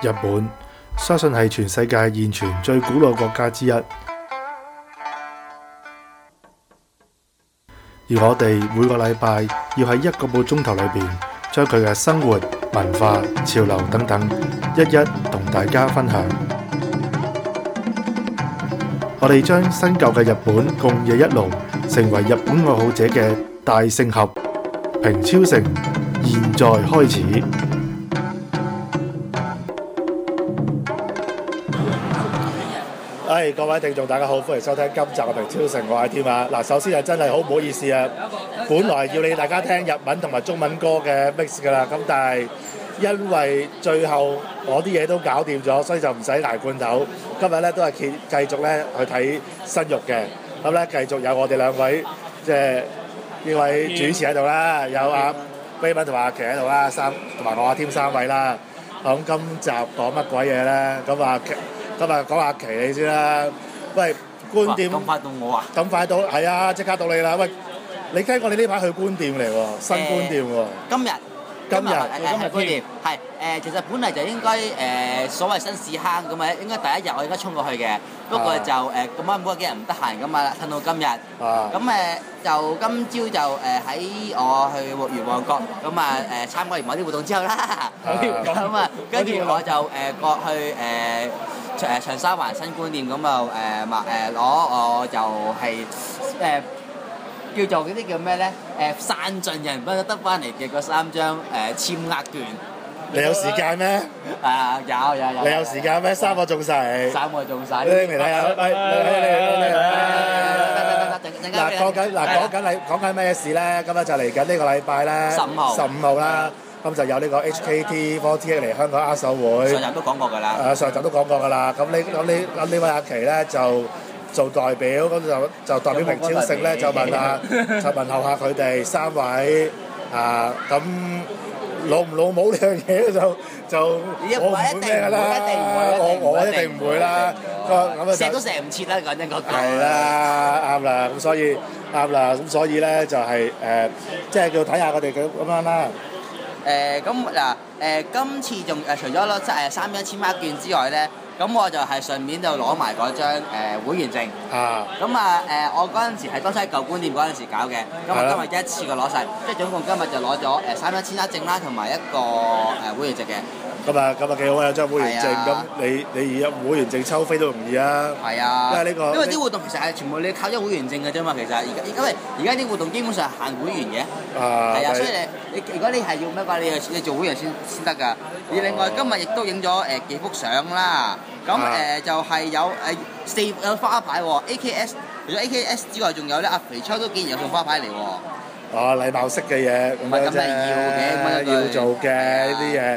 日本相信係全世界現存最古老國家之一，而我哋每個禮拜要喺1個半鐘頭裏邊，將佢嘅生活、文化、潮流等等，一一同大家分享。我哋將新舊嘅日本共冶一爐，成為日本愛好者嘅大聖合。平超城，現在開始。各位聽眾大家好，歡迎收聽今集嘅平超城，我係添啊。嗱，首先係真係好唔好意思啊，本來要你大家聽日文同埋中文歌嘅 mix 噶啦，咁但係因為最後我啲嘢都搞掂咗，所以就唔使捱罐頭。今日咧都係繼續咧去睇生育嘅，咁咧繼續有我哋兩位即係呢位主持喺度啦，有阿 Raymond 同埋阿琪喺度啦，同埋我阿添三位啦。咁今集講乜鬼嘢咧？咁啊〜今日講下奇你先啦，喂，觀店咁快到我啊？ 咁快到，係啊，即刻到你啦！喂，你聽過你呢排去觀店嚟喎，新觀店喎。 今日係觀店，係其實本嚟就應該所謂新市坑咁啊，應該第一日我應該衝過去嘅，不過就咁啱嗰幾日唔得閒咁啊，褪到今日。咁就今朝就喺我去旺角咁啊參加完某啲活動之後啦，咁啊跟住我就過去長沙灣新觀店咁就攞我就係叫做嗰啲叫咩咧？散盡人不得翻嚟嘅嗰3張簽額券。 你有時間咩？ 有。 你有時間咩？3個中晒。 3個中晒。 你嚟睇下，講緊咩事咧？今日就嚟緊呢個禮拜咧，15號啦。咁就有呢個 HKT48嚟香港握手會。 上集都講過㗎啦。 上集都講過㗎啦。咁呢位阿琪咧就做代表，咁就代表平超城咧就問候下佢哋3位咁老唔老母呢樣嘢就我唔會咩㗎啦，我一定唔會啦。咁錫都錫唔切啦，講真嗰句。 係啦，啱啦，咁所以啱啦，咁所以咧就係即係叫睇下佢哋咁樣啦。 今次仲除咗攞3張簽碼券之外咧，咁我就係順便就攞埋嗰張會員證。我嗰陣時係當初喺舊觀店嗰陣時搞嘅，咁我今日一次過攞晒，即係總共今日就攞咗3張簽碼證啦，同埋一個會員證嘅。 咁啊幾好啊！有張會員證，咁你而家會員證抽飛都容易啊！ 係啊， 因為因為啲活動其實係全部你靠咗會員證嘅啫嘛，其實而家啲活動基本上係限會員嘅。係啊，所以你如果你係要咩話，你做會員先得㗎。而另外今日亦都影咗幾幅相啦，咁就係有有花牌喎 ，AKS 除咗 AKS 之外，仲有咧阿肥秋都竟然有送花牌嚟喎。禮貌式嘅嘢咁樣啫，要做嘅呢啲嘢。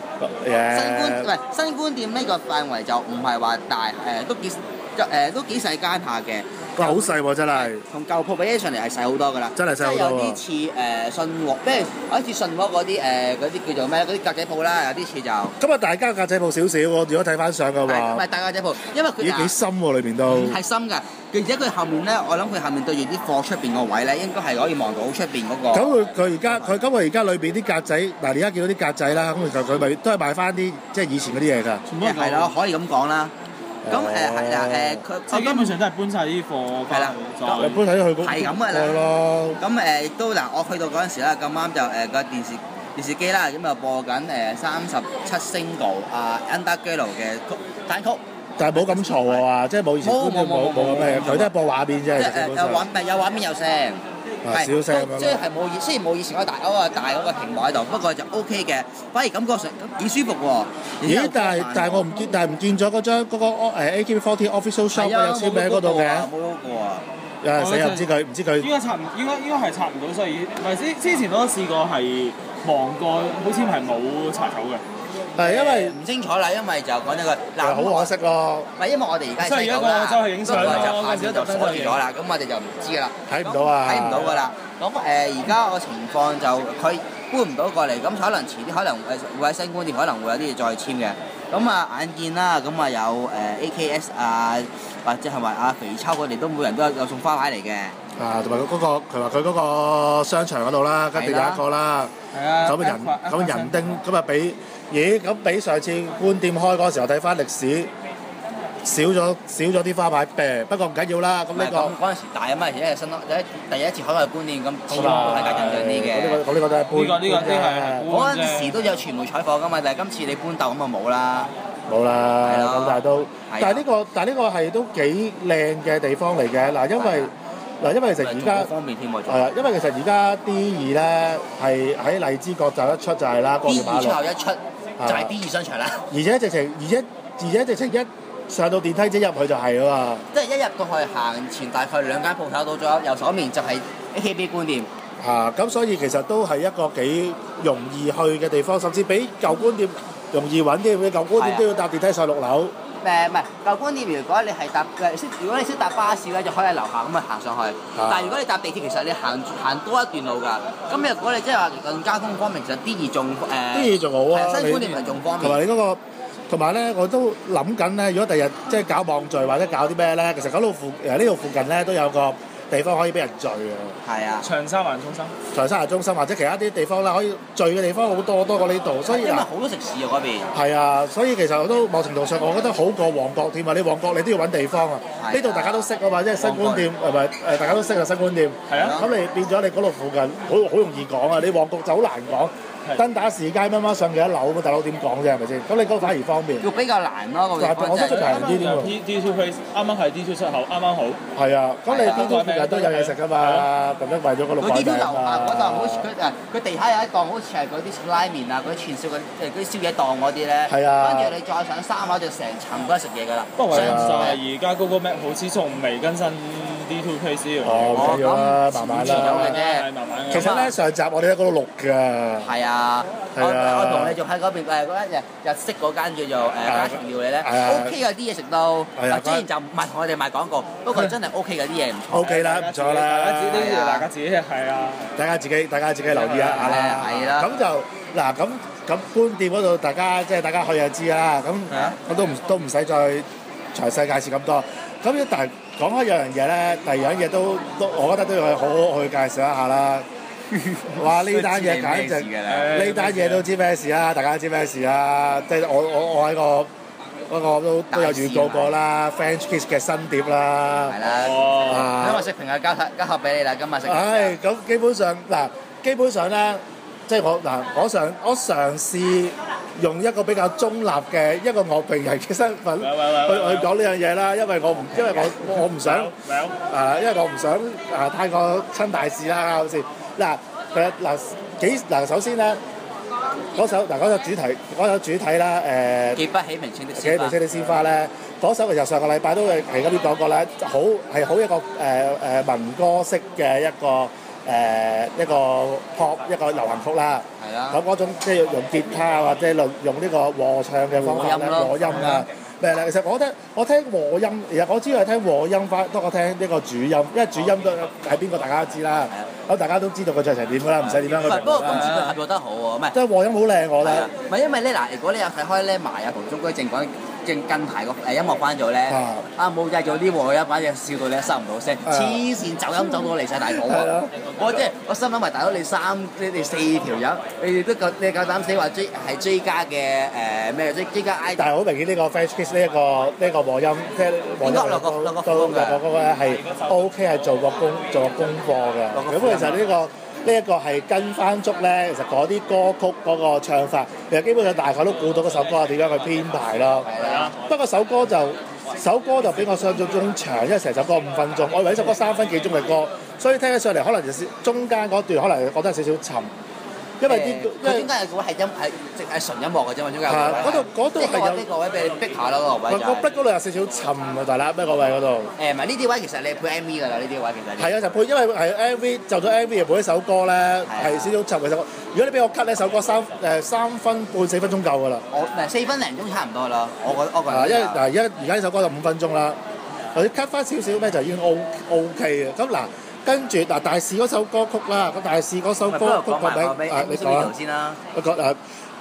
新觀店呢個範圍就唔係話大，都幾細間下嘅。 好細喎，真係。同舊鋪比起上嚟係細好多㗎啦。 真係細好多喎。 有啲似信和，即係好似信和嗰啲叫做咩？嗰啲格仔鋪啦，有啲似就。咁大間格仔鋪少少喎，如果睇翻相嘅話。 唔係大格仔鋪，因為佢幾深喎，裏邊都。 係深㗎，而且佢後面咧，我諗佢後面對住啲貨出邊個位咧，應該係可以望到出邊嗰個。 咁佢而家裏邊啲格仔，嗱而家見到啲格仔啦，咁其實佢咪都係賣翻啲即係以前嗰啲嘢㗎。 係咯，可以咁講啦。咁佢基本上都係搬晒啲貨。係啦， 搬晒去嗰係咁㗎啦。咁亦都嗱，我去到嗰陣時啦，咁啱就個電視機啦，咁就播緊37 single Undergirl 嘅單曲。 但係冇咁嘈啊，即係冇以前冇咁咩，佢都係播畫面啫。 有畫面有聲。 小聲咁樣。 即係冇雖然冇以前嗰個屏幕喺度，不過就 OK 嘅，反而感覺上幾舒服喎。 咦？但係唔見咗嗰張嗰個AKB48 Official Shop 有簽名嗰度嘅。 冇嗰個啊。 死又唔知佢。 應該係拆唔到，所以唔係之前都試過係望過，好似係冇拆走嘅。 係因為唔清楚啦，因為就講呢個嗱，好可惜咯。 唔係因為我哋而家喺度啦， 就係影相咯， 下邊就鎖住咗啦，咁我哋就唔知噶啦， 睇唔到啊， 睇唔到噶啦。咁而家個情況就佢搬唔到過嚟，咁可能遲啲可能會喺新觀店可能會有啲嘢再簽嘅。 咁啊眼見啦，咁啊有AKS 啊，或者係話阿肥秋佢哋都每人都有送花牌嚟嘅。 同埋嗰個佢話佢嗰個商場嗰度啦，一定有一個啦。 係啊。 咁人丁咁啊比，咁比上次官店開嗰時候睇翻歷史。少咗啲花牌病，不過唔緊要啦。咁呢個嗰陣時大啊嘛，而家係新咯，第一次開嘅觀念咁，始終都係緊張啲嘅。 呢個都係搬。 呢個係。 嗰陣時都有傳媒採訪噶嘛，但係今次你搬竇咁啊冇啦。 冇啦，咁但係呢個係都幾靚嘅地方嚟嘅。嗱，因為其實而家方便添喎。 係啊，因為其實而家 D2咧係喺荔枝角站一出就係啦 ，D2出口一出就係 D2商場啦。 而且直情一上到電梯即入去就係啊嘛！ 即係一入到去行前大概2間鋪頭到咗右手面就係 AKB 觀店。 咁所以其實都係一個幾容易去嘅地方，甚至比舊觀店容易揾啲。舊觀店都要搭電梯上6樓。 唔係舊觀店，如果你係搭如果你識搭巴士咧，就可以喺樓下咁啊行上去。但係如果你搭地鐵，其實你行多一段路㗎。咁如果你即係話論交通方面，其實 D2仲 D2仲好啊， 新觀店係仲方便。 同埋你嗰個。同埋咧，我都諗緊咧，如果第日即係搞網聚或者搞啲咩咧，其實搞到呢度附近咧都有個地方可以俾人聚啊。 係啊， 長沙灣中心。 長沙灣中心或者其他啲地方啦，可以聚嘅地方好多過呢度，所以因為好多食肆啊嗰邊。 係啊，所以其實我都某程度上，我覺得好過旺角添啊！你旺角你都要揾地方啊，呢度大家都識啊嘛，即係新觀店係咪？大家都識啊新觀店。係啊。咁你變咗你嗰度附近好容易講啊！你旺角就好難講。登打士街乜乜上幾多樓咁，大佬點講啫？係咪先？咁你嗰個反而方便。 要比較難咯，個地方。 我相信平啲添喎。 D2 place 啱啱係 D2 出口，啱啱好。 係啊，咁你 D2 附近都有嘢食㗎嘛？咁樣為咗嗰度改名啊。 嗰度好似佢地下有一檔，好似係嗰啲拉麵啊、嗰啲串燒嗰啲宵夜檔嗰啲咧。係啊。跟住你再上3樓就成層都係食嘢㗎啦。 不過而家 Google Map 好似仲未更新 D2 place 呢樣嘢。 唔緊要啦，慢慢啦。 慢慢其實咧，上集我哋喺嗰度錄㗎。 係啊。我同你仲喺嗰邊嗰間日式嗰間叫做家庭料理咧 ，OK 㗎啲嘢食到。之前就唔係同我哋賣廣告，不過真係 OK 㗎啲嘢唔錯。 OK 啦，唔錯啦。 大家自己係啊。大家自己留意一下啦。 係啦。 咁就嗱咁觀店嗰度，大家去就知啦。咁我都唔使再詳細介紹咁多。咁但係講開有樣嘢咧，第二樣嘢都我覺得都要好好去介紹一下啦。哇！呢單嘢簡直，呢單嘢都知咩事啦，大家都知咩事啦。即係我喺個都有預告過啦 ，French Kiss 嘅新碟啦。 係啦。今日食評嘅交合俾你啦，今日食。係咁基本上咧，即係我嘗試用一個比較中立嘅一個樂評人嘅身份去講呢樣嘢啦，因為我唔想因為我唔想太過親大事啦，好似。首先咧，嗰首主題啦， 記不起名稱的鮮花咧，嗰首其實上個禮拜都係咁樣講過啦，好一個民歌式嘅一個 pop 一個流行曲啦。係啦。咁嗰種即係用吉他或者用呢個和唱嘅方法咧，和音啊。咩咧？其實我聽和音，其實我知道係聽和音多過聽呢個主音，因為主音都係邊個大家都知啦。咁大家都知道佢唱成點㗎啦，唔使點樣去評啦。 不過今次佢合作得好喎，唔係。 即係和音好靚，我覺得。 唔係因為咧嗱，如果你有睇開咧埋啊同中居正講近排個音樂班組咧，冇製造啲和音，反正笑到你收唔到聲，黐線走音走到離曬大譜喎。我心諗埋大佬你哋4條友，你哋你夠膽死話係追加嘅咩追加 I。但係好明顯呢個 French Kiss 呢個和音，即係和音落個咧係 OK 係做過功課嘅。咁其實呢一個係跟翻足咧，其實嗰啲歌曲嗰個唱法，其實基本上大概都估到嗰首歌點樣去編排咯。係啊。不過首歌就比我想像中長，因為成首歌5分鐘，我以為呢首歌3分幾鐘嘅歌，所以聽起上嚟可能就中間嗰段可能覺得有少少沉。因為佢中間有個係淨係純音樂嘅啫嘛，中間嗰度係有呢個位俾你逼下咯，個位就逼嗰度有少少沉啊，大佬咩個位嗰度？唔係呢啲位其實你配 MV 㗎啦，呢啲位其實係啊，就配，因為係 MV 就咗 MV 又配一首歌咧，係少少沉嘅首歌。如果你俾我 cut 呢首歌3分半4分鐘夠㗎啦。4分零鐘差唔多啦，我覺得。因為而家呢首歌就5分鐘啦，或者 cut 翻少少咧就已經 OK 嘅。咁嗱。跟住大視嗰首歌曲啦，大視嗰首歌曲個名你講先啦。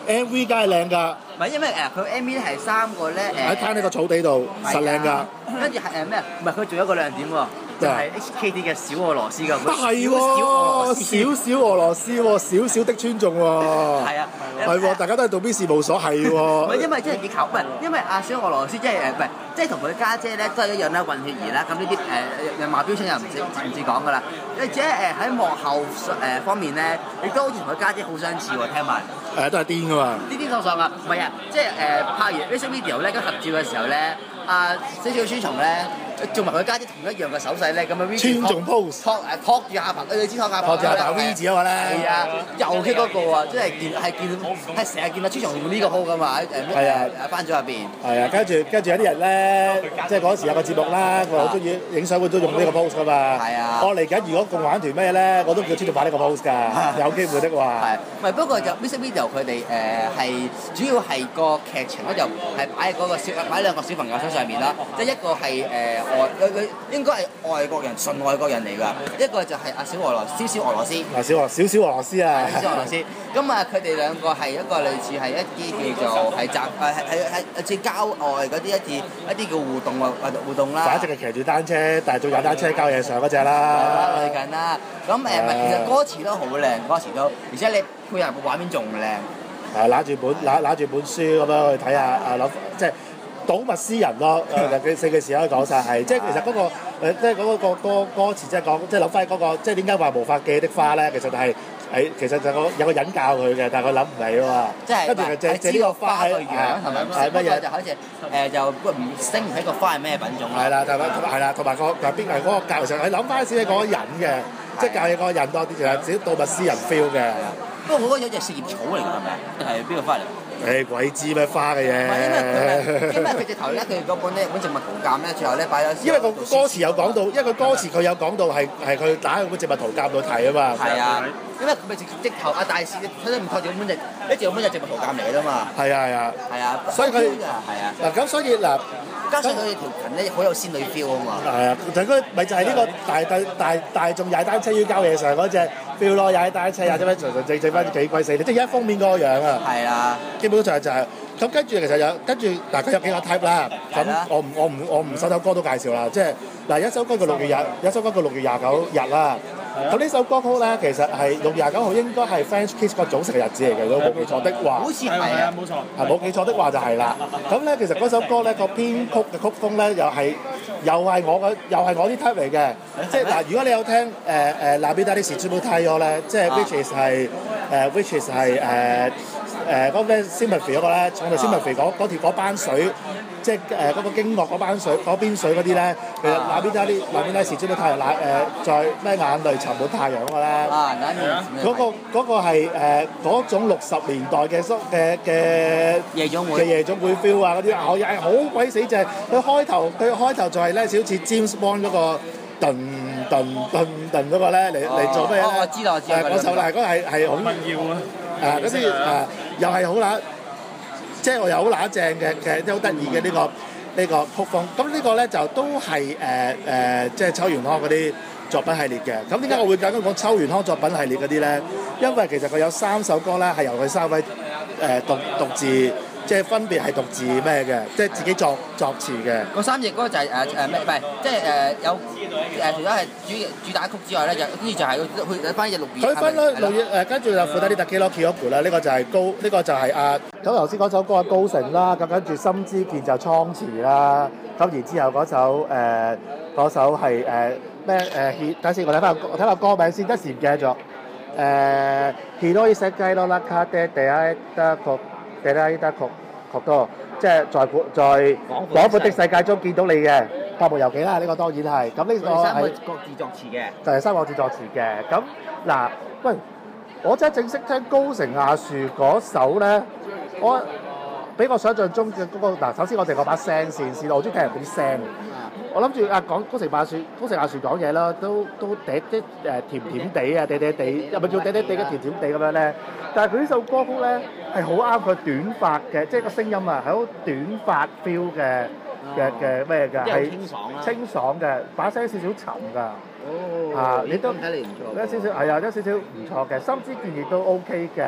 MV 梗係靚㗎， 唔係因為佢 MV 係3個咧喺攤呢個草地度實靚㗎。 跟住係咩？唔係佢仲有一個亮點喎，就係 HKT 嘅小俄羅斯㗎。 係喎，小俄羅斯喎，少少的尊重喎。 係啊， 係喎，大家都係做邊事務所係喎。 唔係因為即係以求，唔係因為阿小俄羅斯即係唔係即係同佢家姐咧都係一樣啦，混血兒啦。咁呢啲樣貌標籤又唔止講㗎啦。而且喺幕後方面咧，亦都好似同佢家姐好相似喎，聽聞。 都係癲㗎嘛。 癲喪喪啊！唔係啊，即係拍完 music video 咧，跟合照嘅時候咧，小川松咧做埋佢家姐同一樣嘅手勢咧，咁啊 V 尊重 pose 托住下巴，你知托下巴托住下巴 V 字嗰個咧。 係啊，右擊嗰個啊，即係係成日見到川松用呢個 pose 㗎嘛喺班組入邊。係啊，跟住有啲人咧，即係嗰時有個節目啦，我好中意影相會都用呢個 pose 㗎嘛。係啊。我嚟緊如果共玩團咩咧，我都叫尊重擺呢個 pose 㗎，有機會的話。係。唔係不過就 music video 佢哋係主要係個劇情咧就係擺喺嗰個擺兩個小朋友身上面啦，即係一個係佢應該係外國人，純外國人嚟㗎。一個就係小俄羅斯。 小俄羅斯啊！ 小俄羅斯。咁佢哋兩個係一個類似係一啲叫做係似郊外嗰啲一啲叫互動啦。 反正係騎住單車，但係仲有單車交嘢上嗰只啦。 類近啦。咁其實歌詞都好靚，而且你配合個畫面仲靚。 揦住本書咁樣去睇下即係睹物思人咯。佢4句詞可以講晒係，即係其實嗰個即係嗰個歌詞即係講，即係諗翻嗰個，即係點解話無法記的花咧？其實係其實就有個人教佢嘅，但係佢諗唔起啊嘛。即係跟住就借呢個花係乜嘢？ 就好似就唔升唔起個花係咩品種啦。 係啦，同埋邊係嗰個教，其實你諗翻少少講人嘅，即係教嘢嗰個人多啲，就係少睹物思人 feel 嘅。 不過我覺得有隻四葉草嚟㗎，係咪？係邊個花嚟？ 鬼知咩花嘅嘢？ 因為佢直頭咧，佢嗰本植物圖鑑咧，最後咧擺咗。 因為個歌詞有講到，因為個歌詞佢有講到係佢打喺本植物圖鑑度睇啊嘛。係啊， 因為佢咪直頭大使睇得唔錯，本隻植物圖鑑嚟㗎啫嘛。係啊， 所以佢咁所以嗱。 加上佢條裙咧好有仙女 feel 啊嘛。 係啊，就嗰咪就係呢個大眾踩單車要交嘢上嗰隻 feel 咯，踩單車啊，啫咩整翻幾鬼死，即係而家封面嗰個樣啊。係啊，基本上就係咁，跟住其實嗱佢有幾個 type 啦。咁我唔首歌都介紹啦，即係嗱一首歌叫6月29日啦。咁呢首歌曲咧，其實係6月29號應該係 French Kiss 個組成嘅日子嚟嘅，如果冇記錯的話。 好似係啊，冇錯。 係冇記錯的話就係啦。咁咧其實嗰首歌咧個編曲嘅曲風咧又係我啲 type 嚟嘅。即係嗱，如果你有聽La Vida di Sicilia 咧，即係 which is 係嗰個咩 Symphony 嗰個咧，唱到 Symphony 嗰班水。即係嗰個經絡嗰邊水嗰啲咧，其實那邊咧時出到太陽在咩眼淚沉滿太陽嗰個咧，嗰個係嗰種60年代嘅夜總會 feel 啊嗰啲，又係好鬼死正。佢開頭就係咧，好似 James Bond 嗰個噔嗰個咧嚟做咩咧？ 我知道。 嗰首嗰係好乜要啊？ 嗰啲又係好乸。即係我又好乸正嘅，都好得意嘅呢個曲風。咁呢個咧就都係即係秋元康嗰啲作品系列嘅。咁點解我會講秋元康作品系列嗰啲咧？因為其實佢有3首歌咧係由佢3位獨自，即係分別係獨自咩嘅，即係自己作詞嘅。 嗰3隻歌就係咩？唔係即係有除咗係主打曲之外咧，跟住就係佢翻隻6月。 佢分咗6月跟住就附帶啲特基咯 Kyoko 啦。呢個就係咁頭先嗰首歌係高成啦，咁跟住心之健就蒼池啦。咁然之後嗰首係咩等先我睇下歌名先，一時唔記得咗。Hiroi sekai no naka de deaita koto， 即係在廣闊的世界中見到你嘅百無遊記啦。呢個當然係。咁呢個係各自作詞嘅， 就係3個自作詞嘅。咁嗱，喂，我真係正式聽高城亞樹嗰首咧，我比我想象中嘅嗰個嗱，首先我哋嗰把聲先，我中意聽人嗰啲聲。我諗住講高城亞樹講嘢啦，都嗲啲甜甜地啊，嗲嗲地，又咪叫嗲嗲地嘅甜甜地咁樣咧。但係佢呢首歌曲咧係好啱佢短髮嘅，即係個聲音啊係好短髮 feel 嘅咩㗎？係清爽嘅，把聲少少沉㗎。你都睇嚟唔錯。有少少唔錯嘅，心之健亦都 OK 嘅。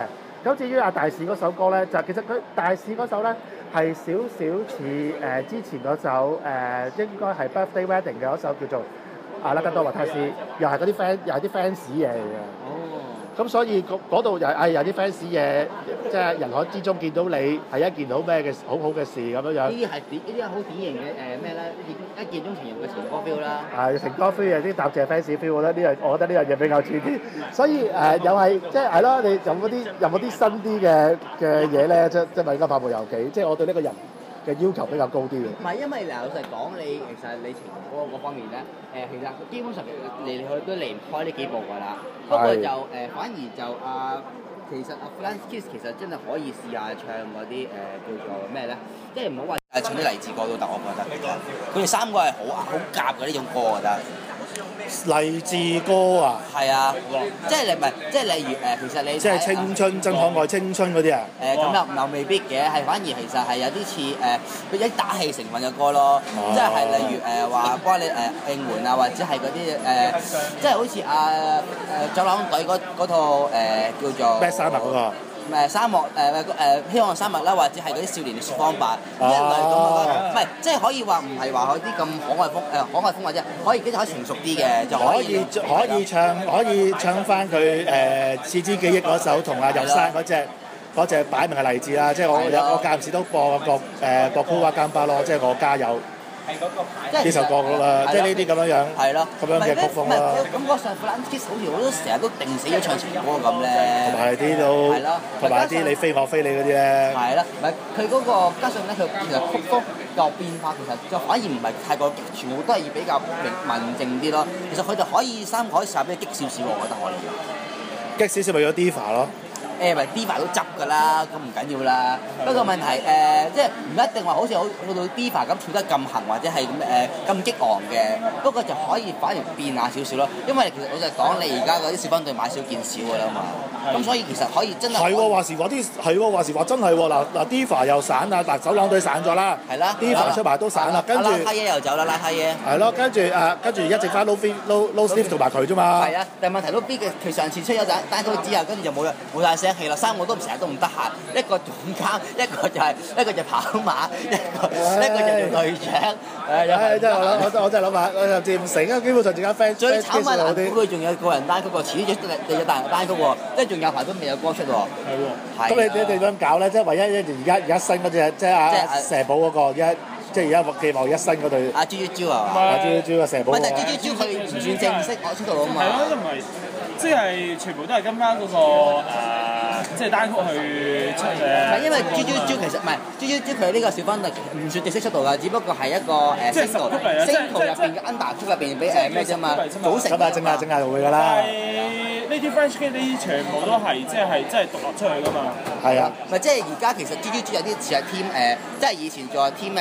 咁至於阿大使嗰首歌咧，就其實佢大使嗰首咧係少少似之前嗰首應該係 Birthday Wedding 嘅嗰首叫做阿拉德多華泰斯，又係嗰啲 fans 又係啲 fans 嘢嚟嘅。咁所以嗰度又係有啲 fans 嘢，即係人海之中見到你係一件好咩嘅好好嘅事咁樣樣。 呢啲好典型嘅咩咧？一見鍾情人嘅情歌 feel 啦。 係情歌 feel 有啲答謝 fans feel，我覺得呢樣嘢比較似啲。所以又係即係咯，你有冇啲新啲嘅嘢咧？即係咪應該拍部遊記？即係我對呢個人嘅要求比較高啲嘅。 唔係，因為嗱老實講，其實你情歌嗰方面咧，其實基本上嚟嚟去去都離唔開呢幾部㗎啦。不過就反而就其實Flying Kiss 其實真係可以試下唱嗰啲叫做咩咧？即係唔好話唱啲勵志歌都得，我覺得。佢哋三個係好夾嘅呢種歌，我覺得。 勵志歌啊！ 係啊，即係你唔係，即係例如其實你即係青春真可愛青春嗰啲啊！ 咁又未必嘅，係反而其實係有啲似佢有啲打氣成分嘅歌咯，即係例如話幫你應援啊，或者係嗰啲即係好似走廊隊嗰套叫做咩沙漠嗰個。 沙漠希望沙漠啦，或者係嗰啲少年嘅説方法呢一類咁嘅，唔係即係可以話唔係話嗰啲咁可愛風或者可以跟住可以成熟啲嘅，就可以唱翻佢刺之記憶嗰首同阿入山嗰隻擺明係勵志啦，即係我間唔時都播個酷娃甘巴咯，即係我加油。呢首歌啦，即係呢啲咁樣樣， 係咯， 咁樣嘅曲風啦。 咁嗰上 Flying Kiss 好似我都成日都定死咗唱情歌咁咧。 同埋啲都， 係咯， 同埋啲你飛我飛你嗰啲咧。 係啦，唔係佢嗰個加上咧，佢其實曲風個變化其實就反而唔係太過激，全部都係比較文靜啲咯。其實佢哋三個可以試下俾激少少，我覺得可以。 激少少咪咗 Diva 咯。 咪 Diva 都執㗎啦，咁唔緊要啦。不過問題即係唔一定話好似去到 Diva 咁跳得咁行或者係咁激昂嘅，不過就可以反而變下少少咯。因為其實老實講，你而家嗰啲小分隊買少見少㗎啦嘛，咁所以其實可以真係係喎話時話真係喎嗱 Diva 又散啦，嗱走廊隊散咗啦，係啦 Diva 出埋都散啦，跟住拉耶又走啦，拉耶係咯，跟住一直翻 Low Sleeve 同埋佢啫嘛。 係啊，但係問題都邊嘅佢上次出咗單曲之後，跟住就冇晒聲氣啦，三個都成日都唔得閒，一個總監，一個就跑馬，一個就做隊長。 真係我真係諗下，我就佔成啊，基本上自家 friend 最慘係難估佢仲有個人單曲喎，遲啲有大人單曲喎，即係仲有排都未有歌出喎。 係喎。 咁你哋點搞咧？即係唯一而家新嗰隻，即係阿蛇寶嗰個，即係而家寄望一新嗰對。 阿豬豬啊！ 阿豬啊，蛇寶。 唔係，但係豬佢唔算正式攞出道啊嘛。 係咯，因為即係全部都係跟翻嗰個即係單曲去出嘅。 唔係因為豬其實唔係豬佢呢個小分隊唔算正式出道㗎，只不過係一個single 入邊嘅 under 曲入邊俾咩啫嘛，組成。 咁啊，正係會㗎啦。 呢啲 French Kiss 呢啲全部都係即係真係獨立出去㗎嘛。 係啊。 唔係即係而家其實豬有啲似係 team 即係以前仲有 team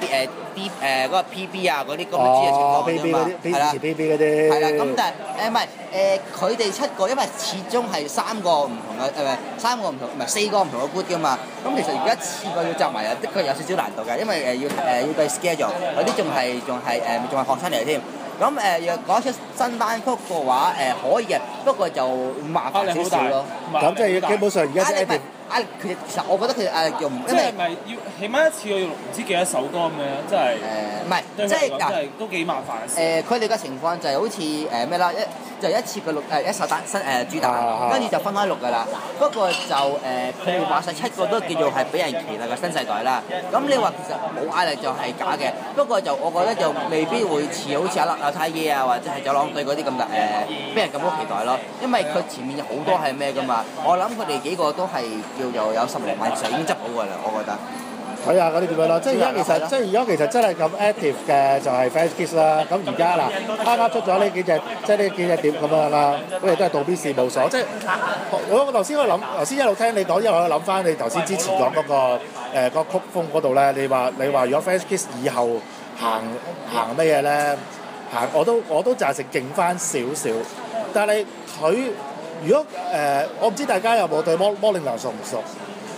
D 嗰個 PB 啊嗰啲咁嘅豬嘅情況㗎嘛。 係啦。PB 嗰啲。 係啦，咁但係唔係佢哋7個，因為始終係3個唔同嘅4個唔同嘅 group 㗎嘛。咁其實而家次個要集埋啊，的確有少少難度㗎，因為要對 schedule，有啲仲係學生嚟添。咁若講出新單曲嘅話，可以嘅，不過就麻煩少少咯。 咁即係基本上而家啲其實我覺得佢哋壓力用， 即係咪要起碼一次要錄唔知幾多首歌咁樣，真係唔係即係嗱， 都幾麻煩。 佢哋嘅情況就係好似咩啦，就一次嘅錄一首單新主打，跟住就分開錄㗎啦。不過就佢哋話晒7個都叫做係俾人期待嘅新世代啦。咁你話其實冇壓力就係假嘅，不過就我覺得就未必會似好似阿太爺啊或者係走廊隊嗰啲咁俾人咁好期待咯。因為佢前面有好多係咩㗎嘛，我諗佢哋幾個都係叫做有10零萬以上已經執好㗎啦，我覺得。 睇下嗰啲點樣咯，即係而家其實真係咁 active 嘅就係 Flying Kiss 啦。咁而家嗱啱出咗呢幾隻，即係呢幾隻碟咁樣啦。佢哋都係杜 B 事務所，即係我頭先一路聽你講，因為我諗翻你頭先之前講嗰個曲風嗰度咧，你話如果 Flying Kiss 以後行乜嘢咧？我都贊成勁翻少少，但係佢如果我唔知大家有冇對摩連娘熟唔熟？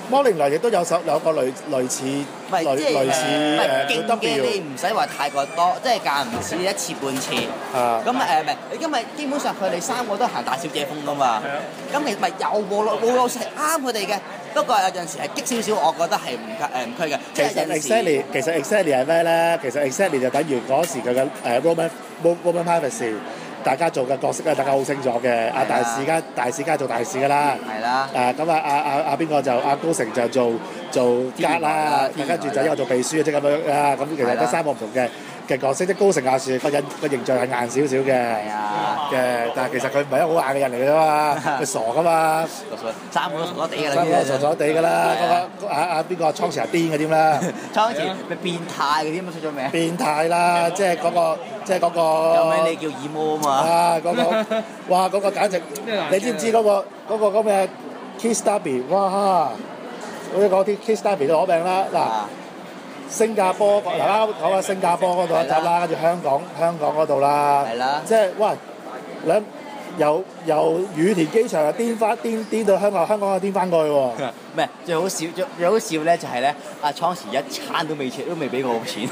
摩連奴亦都有個類似唔係即係類似勁嘅，你唔使話太過多，即係間唔時一次半次。咁唔係，因為基本上佢哋三個都行大小姐風噶嘛。咁其實咪又冇老實啱佢哋嘅，不過有陣時係激少少，我覺得係唔區嘅。 其實 exactly 係咩咧？其實 exactly 就等於嗰時佢嘅Roman Privacy。大家做嘅角色咧，大家好清楚嘅。阿大使家做大使㗎啦。 係啦。 咁阿邊個就阿高成就做家啦，跟住就一個做秘書即係咁樣啊。咁其實得三個唔同嘅角色，即係高成亞樹個形象係硬少少嘅，但係其實佢唔係一個好硬嘅人嚟㗎嘛，佢傻㗎嘛。 三個都傻地㗎啦。 三個傻傻地㗎啦。嗰個邊個倉前係癲嘅添啦。 倉前咪變態嘅添，出咗名。變態啦，即係嗰個。 有咩你叫耳魔啊嘛？ 哇！嗰個簡直，你知唔知嗰個咁嘅 Keith Darby？ 哇！嗰啲 Keith Darby 都攞命啦嗱。新加坡嗱啱講下新加坡嗰度一集啦，跟住香港嗰度啦，即係哇由羽田機場癲到香港又癲翻過去喎。 唔係最好笑咧就係咧，阿倉時一餐都未俾過我錢。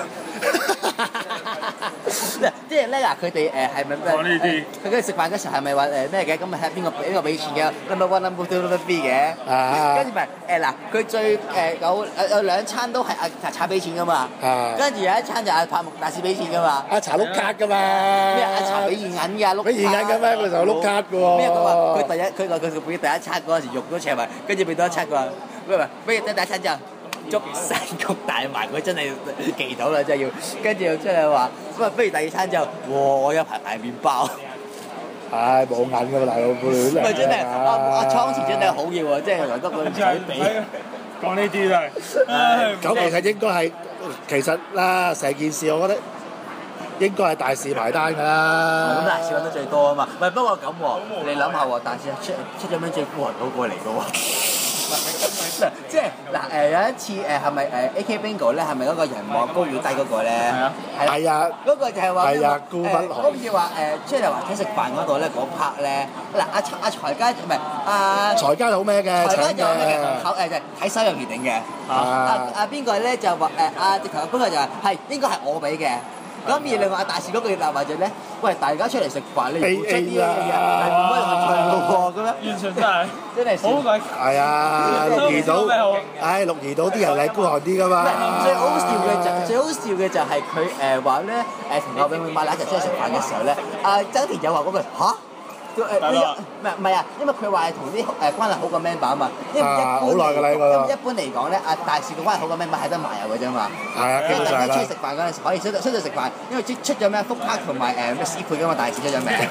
即係咧嗱，佢哋係咪講呢啲？佢哋食飯嗰時候係咪話咩嘅？咁咪睇邊個俾錢嘅 ？Number one、number two、number three 嘅。跟住咪嗱，佢最有兩餐都係阿茶俾錢噶嘛。跟住有一餐就阿柏木大師俾錢噶嘛。阿茶碌卡噶嘛。咩阿茶俾現銀㗎？俾現銀㗎咩？佢就碌卡㗎喎。咩佢話佢佢俾第一餐嗰陣時肉都赤埋，跟住俾多一餐佢話，俾第一餐之後。捉山谷大埋，佢真係祈禱啦，真係要。跟住又出嚟話，咁啊，不如第二餐之後，我有排麵包。唉，冇眼㗎嘛，大佬，佢唔係真係阿倉前真係好嘢喎，即係來得佢唔使俾。 講呢啲啦。 咁其實應該係，其實啦，成件事我覺得應該係大使埋單㗎啦。 咁大使揾得最多啊嘛，唔係不過咁喎，你諗下喎，大使出咗名最孤寒嗰個嚟㗎喎。即係嗱有一次係咪AK Bingo 咧？係咪嗰個人望高與低嗰個咧？ 係啊。嗰個就係話好似話出嚟話請食飯嗰度咧嗰 part 咧，嗱阿財家唔係阿財家好咩嘅？ 財家有咩嘅？睇收入而定嘅。阿邊個咧就話阿直頭嗰個就係應該係我俾嘅。咁而另外阿大使嗰句答話就咧，喂大家出嚟食飯，你唔好出啲嘢，唔可以去唱嘅喎，咁樣完全真係好鬼係啊！六二島，六二島啲人係孤寒啲噶嘛。 最好笑嘅就係佢話咧同阿永永買奶一齊出去食飯嘅時候咧，阿曾田友話嗰句嚇。唔係啊，因為佢話係同啲關係好嘅 member 啊嘛，因為好耐㗎啦呢個。 一般嚟講咧，阿大使嘅關係好嘅 member 係得麻油嘅啫嘛。 係啊，基本上係啦。 出去食飯嗰陣時可以出去食飯，因為出咗咩福卡同埋咩史佩㗎嘛，大使出咗名。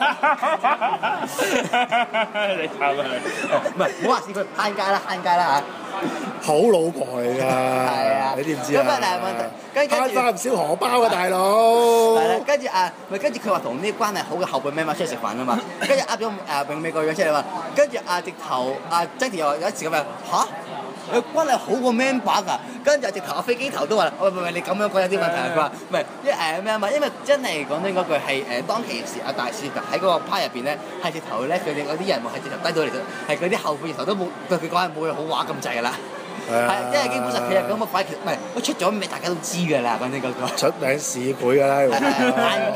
你慘啊！ 唔係，唔好話史佩，慳街啦嚇。 好老婆嚟㗎，係啊，你知唔知啊？慳翻唔少荷包啊，大佬。 係啦，跟住佢話同啲關係好嘅後輩 member 出去食飯啊嘛，跟住咗永美個樣出嚟話，跟住直頭曾田又有一次咁樣嚇，佢關係好過 member 㗎，跟住直頭飛機頭都話，喂，你咁樣講有啲問題，佢話唔係，咩啊嘛，因為真係講真嗰句係當其時阿大使喺嗰個派入邊咧，係直頭咧佢哋嗰啲人物係直頭低到嚟，係嗰啲後輩直頭都冇對佢講係冇嘢好話咁滯㗎啦。係，因為基本上佢有咁嘅鬼，其實唔係，佢出咗名，大家都知㗎啦，講真嗰個。出名市儈㗎啦，慳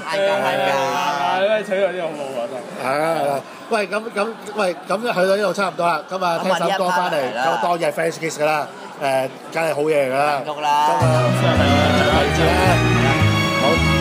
價， 取咗呢個好冇啊真係。 係啊，喂，咁去到呢度差唔多啦，今日聽首歌翻嚟，咁當然係 French Kiss 㗎啦，梗係好嘢嚟㗎啦。 幸福啦， 係啦，好。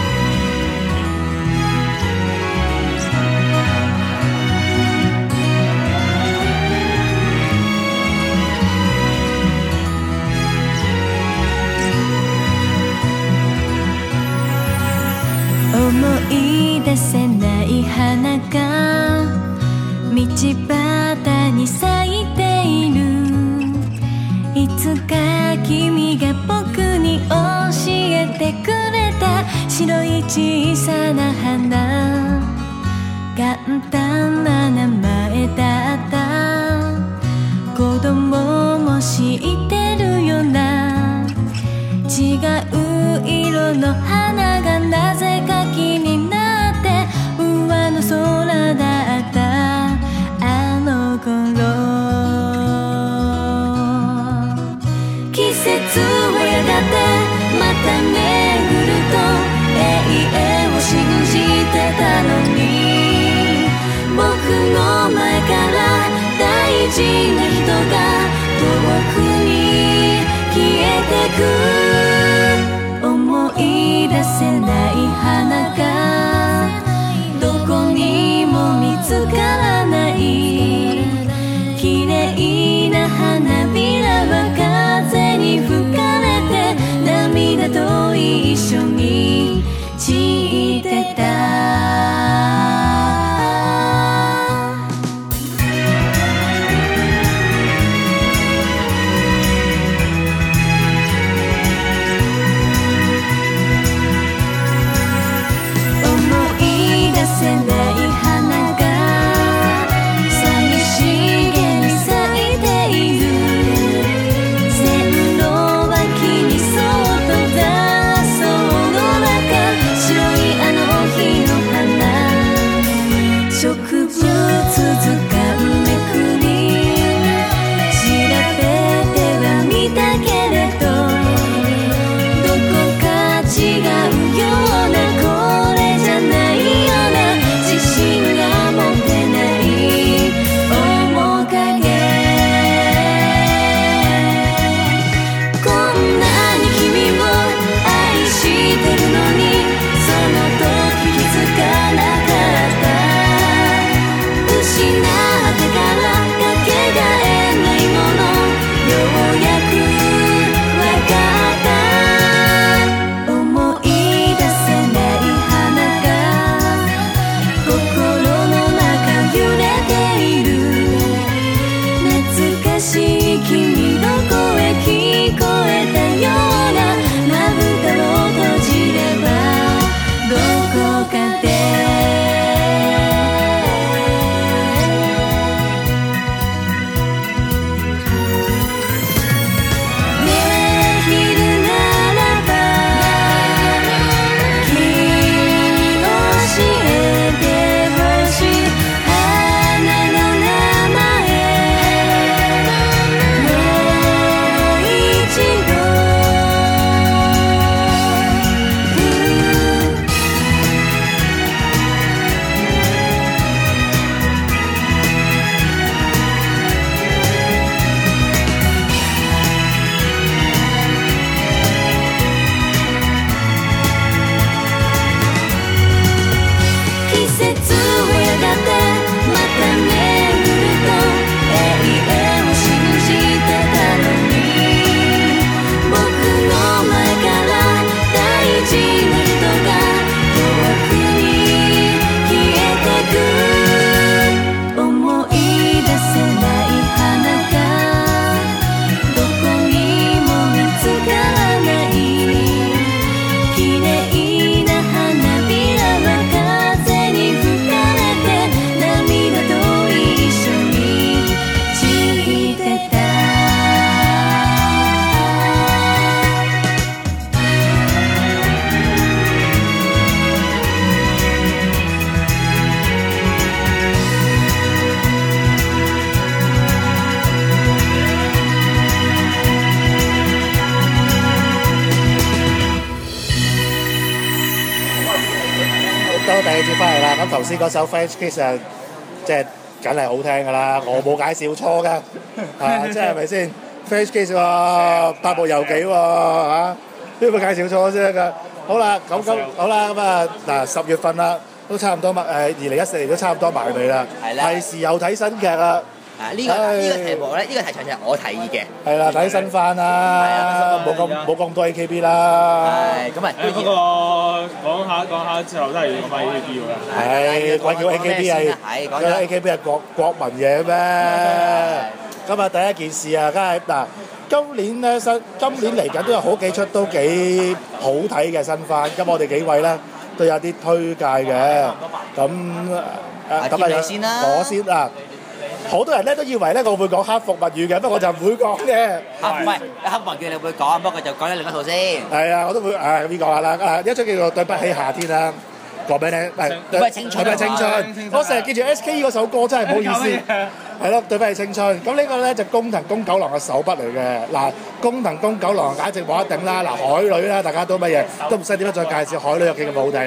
思い出せない花が道端に咲いているいつか君が僕に教えてくれた白い小さな花簡単な名前だった子供も知ってるよな違う色の花がなぜか気になって上の空だったあの頃たのに僕の前から大事な人が遠くに消えてく思い出せない花がどこにも見つからない綺麗な花びらは風に吹かれて涙と一緒に散ってた咁頭先嗰首 French Kiss 啊，即係梗係好聽㗎啦，我冇介紹錯㗎，即係咪先 ？French Kiss 喎，百無遊記喎嚇，邊個介紹錯先得㗎？好啦，咁好啦，咁啊嗱10月份啦，都差唔多2014年都差唔多埋尾啦，係時候睇新劇啦。 呢個題目咧，呢個題材就係我提議嘅。 係啦，睇新番啦，冇咁多 AKB 啦。 係咁啊， 不過講下之後都係講翻 AKB 㗎。 係鬼叫 AKB 係，覺得 AKB 係國民嘢咩？咁啊，第一件事啊，梗係嗱，今年嚟緊都有好幾出都幾好睇嘅新番，咁我哋幾位咧都有啲推介嘅。咁你先啦， 我先啊。好多人咧都以為咧我會講克服物語嘅，不過我就唔會講嘅。 唔係克服物語你會講，不過就講咗另一套先。 係啊，我都會咁講下啦。一出叫做《對不起夏天》啦，講俾你聽。 對不起青春。 對不起青春。我成日記住 SKE 嗰首歌，真係唔好意思。係咯，對不起青春。咁呢個咧就工藤公九郎嘅手筆嚟嘅。嗱，工藤公九郎簡直冇得頂啦。嗱，海女啦，大家都乜嘢都唔使點樣再介紹，海女有幾咁好睇啦。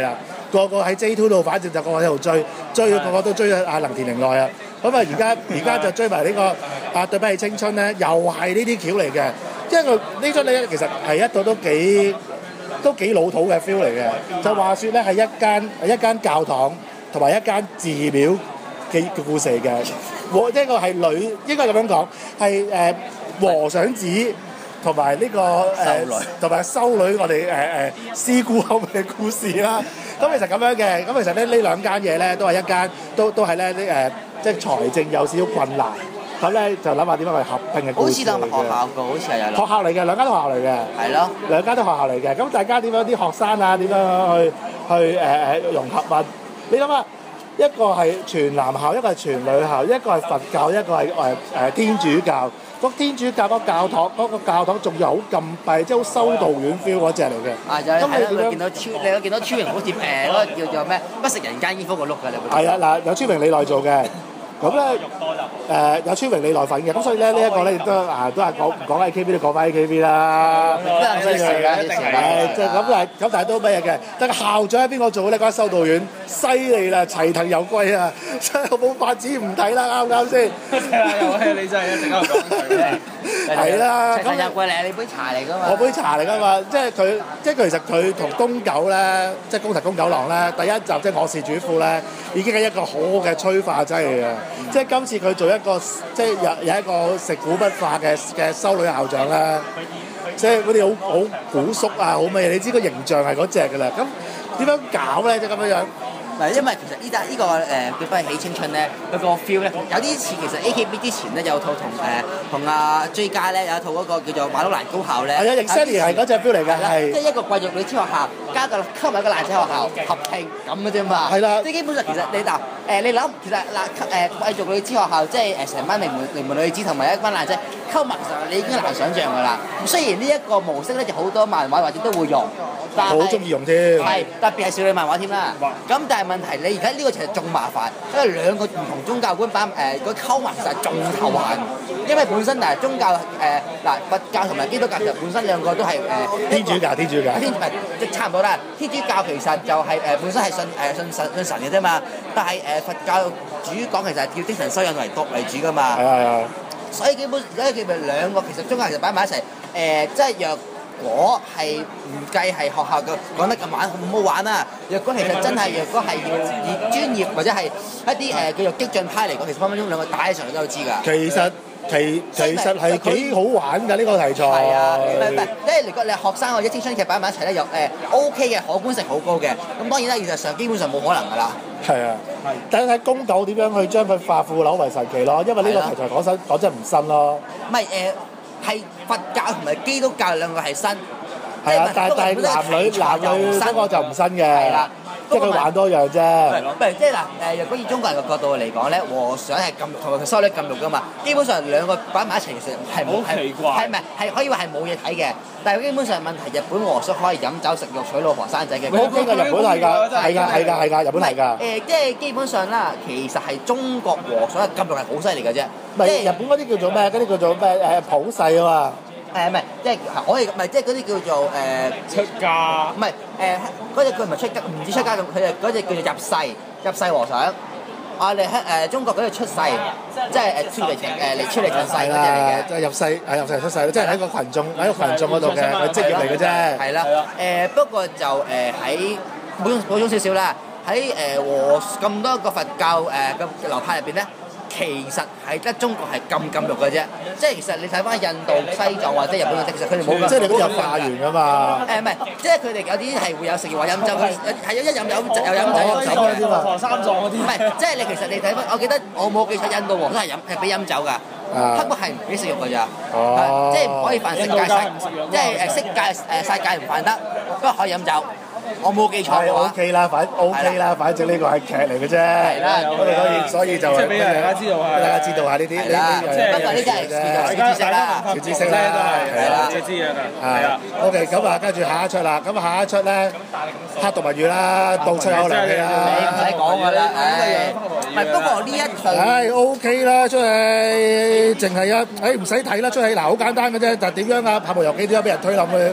個個喺 J2 度，反正就個個喺度追個個都追阿能田玲奈啊。咁啊，而家就追埋呢個對不起青春咧，又係呢啲橋嚟嘅。因為呢出咧其實係一套都幾老土嘅 feel 嚟嘅。就話説咧係一間教堂同埋一間寺廟嘅故事嚟嘅。呢個係應該咁樣講係和尚寺同埋呢個同埋修女我哋師姑後嘅故事啦。咁其實咁樣嘅，咁其實咧呢兩間嘢咧都係一間都係咧啲即係財政有少少困難，咁咧就諗下點樣去合併嘅故事嚟嘅。好似當學校個，好似係有學校嚟嘅，兩間都學校嚟嘅。係咯，兩間都學校嚟嘅。咁大家點樣啲學生啊？點樣去融合啊？你諗下，一個係全男校，一個係全女校，一個係佛教，一個係天主教。個天主教嗰個教堂仲有好禁閉，即係好修道院 feel 嗰隻嚟嘅。 咁你見到你見到超榮好似嗰個叫做咩不食人間煙火個碌㗎，你會？ 係啊，嗱，有超榮李奈做嘅。咁咧有川榮李奈份嘅，咁所以咧呢一個咧亦都係講 AKB 都講翻 AKB 啦。 即係咁但係都咩嘅？但係校長係邊個做咧？嗰間修道院犀利啦，齊藤由貴啊，真係冇法子唔睇啦，啱唔啱先？ 你真係一直喺度講佢。 係啦， 齊藤由貴嚟，你杯茶嚟㗎嘛？ 我杯茶嚟㗎嘛，即係其實佢同宮九咧，即係宮藤宮九郎咧，第一集即係我是主婦咧，已經係一個好好嘅催化劑嚟嘅。即係今次佢做一個即係有一個食古不化嘅修女校長啦，即係嗰啲好古縮啊，好乜嘢？你知個形象係嗰隻㗎啦。咁點樣搞咧？即係咁樣樣。 嗱，因為其實呢個叫翻起青春咧，佢個 feel 咧有啲似其實 AKB 之前咧有套同阿 J 家咧有一套嗰個叫做馬魯蘭高校咧。係啊，exactly 係嗰隻 feel 嚟㗎，係。即係一個貴族女子學校加個溝埋一個爛仔學校合併咁嘅啫嘛。係啦。即係基本上其實你諗其實貴族女子學校即係成班名門女子同埋一班爛仔溝埋上，你已經難想像㗎啦。雖然呢一個模式咧就好多漫畫或者都會用。 我好中意用添， 係特別係少女漫畫添啦。咁但係問題，你而家呢個其實仲麻煩，因為兩個唔同宗教觀把個溝埋其實仲頭痕。因為本身宗教佛教同埋基督教其實本身兩個都係天主教， 即差唔多啦。天主教其實就係本身係信神嘅啫嘛，但係佛教主講其實係叫精神修養為主噶嘛。係。所以基本兩個其實宗教其實擺埋一齊，即係若果係唔計係學校嘅講得咁好玩啊！若果其實真係，若果係要以專業或者係一啲叫做激進派嚟講，其實分分鐘兩個打起上嚟都知㗎。 其實係幾好玩㗎呢個題材。係啊， 即係你學生或者青春劇擺埋一齊咧，又OK 嘅，可觀性好高嘅。咁當然啦，現實上基本上冇可能㗎啦。 係啊，睇睇宮九點樣去將佢化腐朽為神奇咯，因為呢個題材講真唔新咯。 唔係係佛教同埋基督教兩個係新， 係啊，但係男女嗰個就唔新嘅，係啦，即係佢玩多樣啫。 唔係即係嗱若果以中國人嘅角度嚟講咧，和尚係禁同埋修女禁欲㗎嘛，基本上兩個擺埋一齊其實係冇奇怪，係咪係可以話係冇嘢睇嘅？但係基本上問題，日本和尚可以飲酒食肉娶老婆生仔嘅。 OK 㗎，日本係㗎，係㗎，日本係㗎。 即係基本上啦，其實係中國和尚嘅禁欲係好犀利嘅啫。 唔係日本嗰啲叫做咩？嗰啲叫做咩？普世啊嘛。 唔係，即係可以，唔係即係嗰啲叫做出家。 唔係嗰隻佢唔係出家，唔止出家咁，佢哋嗰隻叫做入世和尚。我哋中國嗰隻出世，即係出嚟出世嗰隻嚟嘅。 即係入世出世，即係喺個群眾嗰度嘅職業嚟嘅啫。係啦。 不過就喺補充少少啦，喺和咁多個佛教嘅流派入邊咧。其實係得中國係禁欲嘅啫，即係其實你睇翻印度、西藏或者日本嗰啲，其實佢哋冇。 即係你都有化緣㗎嘛？ 唔係，即係佢哋有啲係會有食肉或飲酒，係一飲酒又飲酒嗰啲嘛，唐三藏嗰啲。 唔係，即係你其實你睇翻，我記得我冇記錯，印度王都係俾飲酒㗎，不過係唔俾食肉㗎咋，即係唔可以犯色戒，即係色戒世界唔犯得，不過可以飲酒。我冇記錯嘅話 ，OK 啦，反正呢個係劇嚟嘅啫。係啦，所以就即係俾大家知道下， 大家知道下呢啲。係啦， 不過呢啲係小知識啦， 係啦，知嘅。係啊。 OK，咁啊，跟住下一出啦。咁下一出咧，黑毒物語啦，到出口良氣啦。 你唔使講㗎啦，唔係不過呢一套。 OK 啦，出戲淨係唔使睇啦，出戲嗱好簡單嘅啫，但係點樣啊？《拍無遊記》點解俾人推冧佢？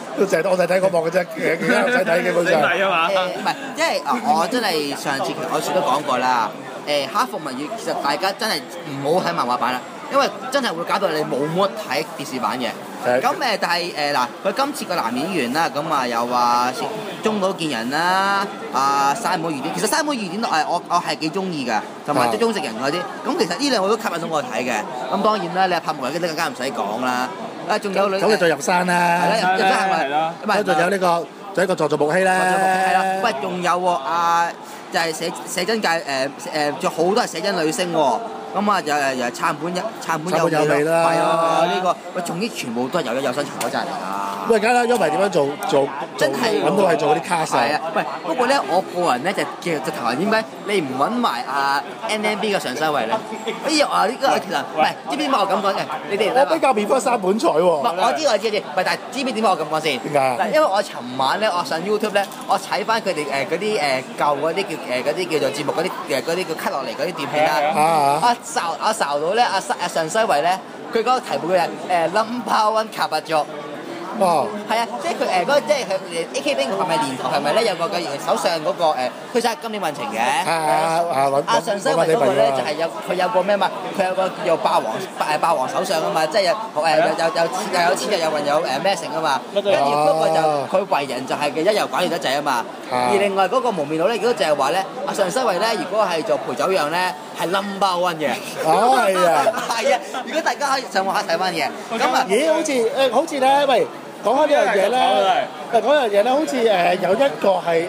我就係睇嗰幕嘅啫，其他唔使睇基本上。 睇啊嘛。 唔係，因為我真係上次我都講過啦。哈服物語其實大家真係唔好睇漫畫版啦，因為真係會搞到你冇乜睇電視版嘅。咁但係嗱，佢今次個男演員啦，咁啊又話中島健人啦，山本裕典，其實山本裕典我係幾中意㗎，同埋中食人嗰啲。咁其實呢兩個都吸引到我睇嘅。咁當然啦，你拍無人機更加唔使講啦。仲有女咁就再入山啦， 入山係啦， 咁仲有呢個仲有一個佐佐木希啦， 係啦，喂，仲有就係寫真界仲好多係寫真女星喎。咁啊又撐本有味啦，係啊，呢個喂，總之全部都係有身材嗰陣嚟㗎。 喂，梗啦，因為點樣做真係咁都係做嗰啲卡士。 係啊，喂，不過咧，我個人咧其實頭點解你唔揾埋NMB 嘅常西惠咧？呢個其實唔係，知唔知點解我咁講嘅？你哋我比較變翻三本彩喎。 我知，唔係，但係知唔知點解我咁講先？ 點解？嗱， 因為我尋晚咧，我上 YouTube 咧，我睇翻佢哋嗰啲舊嗰啲嗰啲叫做節目嗰啲叫 cut 落嚟嗰啲短片啦。我睄到咧，常西惠咧，佢嗰個題目嘅Number One 卡巴作。 哦， 係啊，即係佢即係佢 AK 冰係咪年頭係咪咧有個嘅手上嗰個推測今年運程嘅？常西惠嗰個咧就係佢有個咩嘛？佢有個叫做霸王首相啊嘛，即係又有錢又有運有咩成啊嘛。跟住嗰個就佢為人就係嘅一油寡斷得滯啊嘛。而另外嗰個無面佬咧，如果就係話咧，常西惠咧，如果係做陪酒樣咧，係 Number One 嘅。 哦，係啊， 係啊，如果大家可以上網下睇翻嘢，咁啊， 咦，好似咧，喂。講開呢樣嘢咧，講樣嘢咧，好似有一個係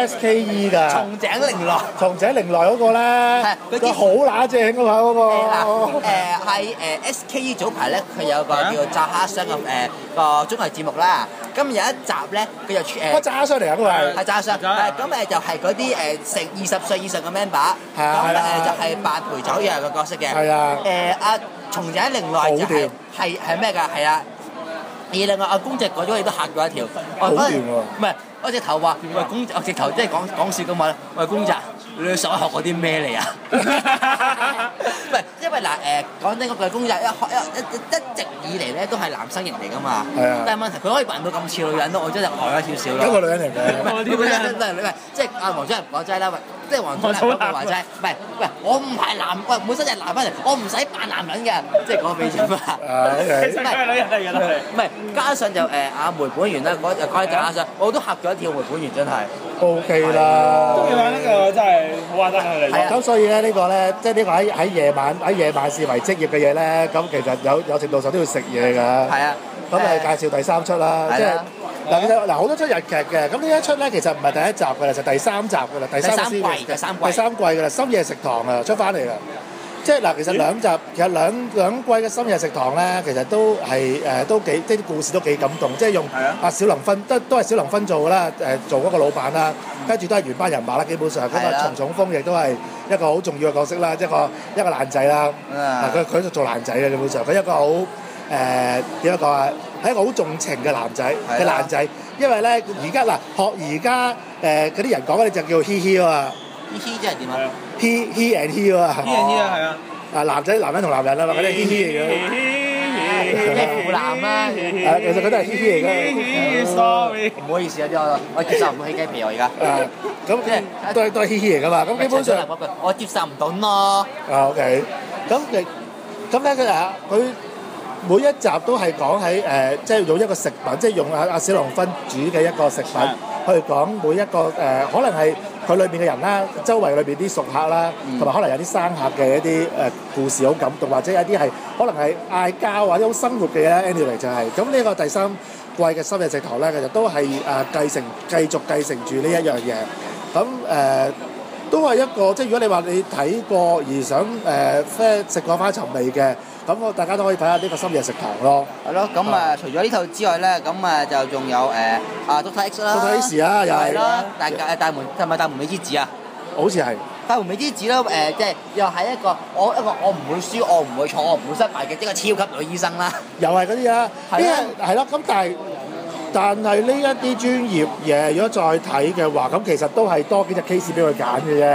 SKE 㗎， 松井玲奈嗰個咧，佢好乸正㗎嘛嗰個。 係SKE 早排咧，佢有個叫做炸蝦箱嘅個綜藝節目啦。咁有一集咧，佢就炸蝦箱嚟㗎，嗰個係炸蝦箱。咁就係嗰啲成20歲以上嘅 member，咁就係扮陪酒樣嘅角色嘅。 係啊。 阿松井玲奈就係咩㗎？係啊。而另外阿公隻改咗你都嚇過一條， 好掂喎！ 唔係，我直頭話喂公，我直頭即係講笑咁話，喂公仔，你去上學嗰啲咩嚟啊？唔係，因為嗱講真嗰句，公仔一直以嚟咧都係男生型嚟噶嘛。係啊。但係問題佢可以扮到咁似女人咯，我真係呆咗少少咯。 一個女人嚟嘅。 唔係，即係阿黃祖仁講齋啦，即係黃祖仁話齋，唔係，喂，我唔係男，喂，本身就係男翻嚟，我唔使扮男人嘅，即係講俾啫嘛。 其實佢係女人嚟㗎啦。 唔係，加上就阿梅本源啦，講起加上，我都嚇咗一跳，梅本源真係。 OK 啦。 中意玩呢個真係好玩得佢嚟。 咁所以咧呢個咧，即係呢個喺夜晚視為職業嘅嘢咧，咁其實有程度上都要食嘢㗎。係啊。咁介紹第3出啦，即係嗱好多出日劇嘅，咁呢一出咧其實唔係第一集㗎啦，就第3集㗎啦，第三季㗎啦，深夜食堂啊出翻嚟啦。即係嗱，其實兩季嘅深夜食堂咧，其實都係都幾即係啲故事都幾感動，即係用小林芬都係小林芬做㗎啦，做嗰個老闆啦，跟住都係原班人馬啦，基本上咁啊，松重豐亦都係一個好重要嘅角色啦，一個爛仔啦，佢就做爛仔嘅基本上，佢一個好點樣講啊？係一個好重情嘅男仔嘅爛仔，因為咧而家嗱學而家嗰啲人講嘅就叫嘻嘻啊嘛。 嘻即係點啊 ？he and he 啊。 he and he 啊，係啊。 男人同男人啊嘛，嗰啲嘻嘻嚟嘅。 咩腐男啦？ 其實佢都係嘻嘻嚟嘅。 sorry。唔好意思啊，我接受唔到起雞皮我而家。 咁即係都係嘻嘻嚟㗎嘛，咁基本上。 我接受唔到咯。 OK。咁咧佢每一集都係講喺即係用一個食品，即係用阿小龍芬煮嘅一個食品去講每一個可能係佢裏邊嘅人啦，周圍裏邊啲熟客啦，同埋可能有啲生客嘅一啲故事好感動，或者有啲係可能係嗌交或者好生活嘅嘢 anyway 就係咁呢個第3季嘅深夜食堂咧，其實都係繼續繼承住呢一樣嘢，咁都係一個即係如果你話你睇過而想食過翻尋味嘅。咁大家都可以睇下呢個深夜食堂咯。係咯，咁除咗呢套之外咧，咁就仲有Dr. X 啦。Dr. X 啊，又係啦。大門係咪大門美之子啊？好似係。大門美之子啦，即係又係一個我唔會輸，我唔會錯，我唔會失敗嘅一個超級女醫生啦。又係嗰啲啊。係咯，咁但係呢一啲專業嘢，如果再睇嘅話，咁其實都係多幾隻 case 俾佢揀嘅啫。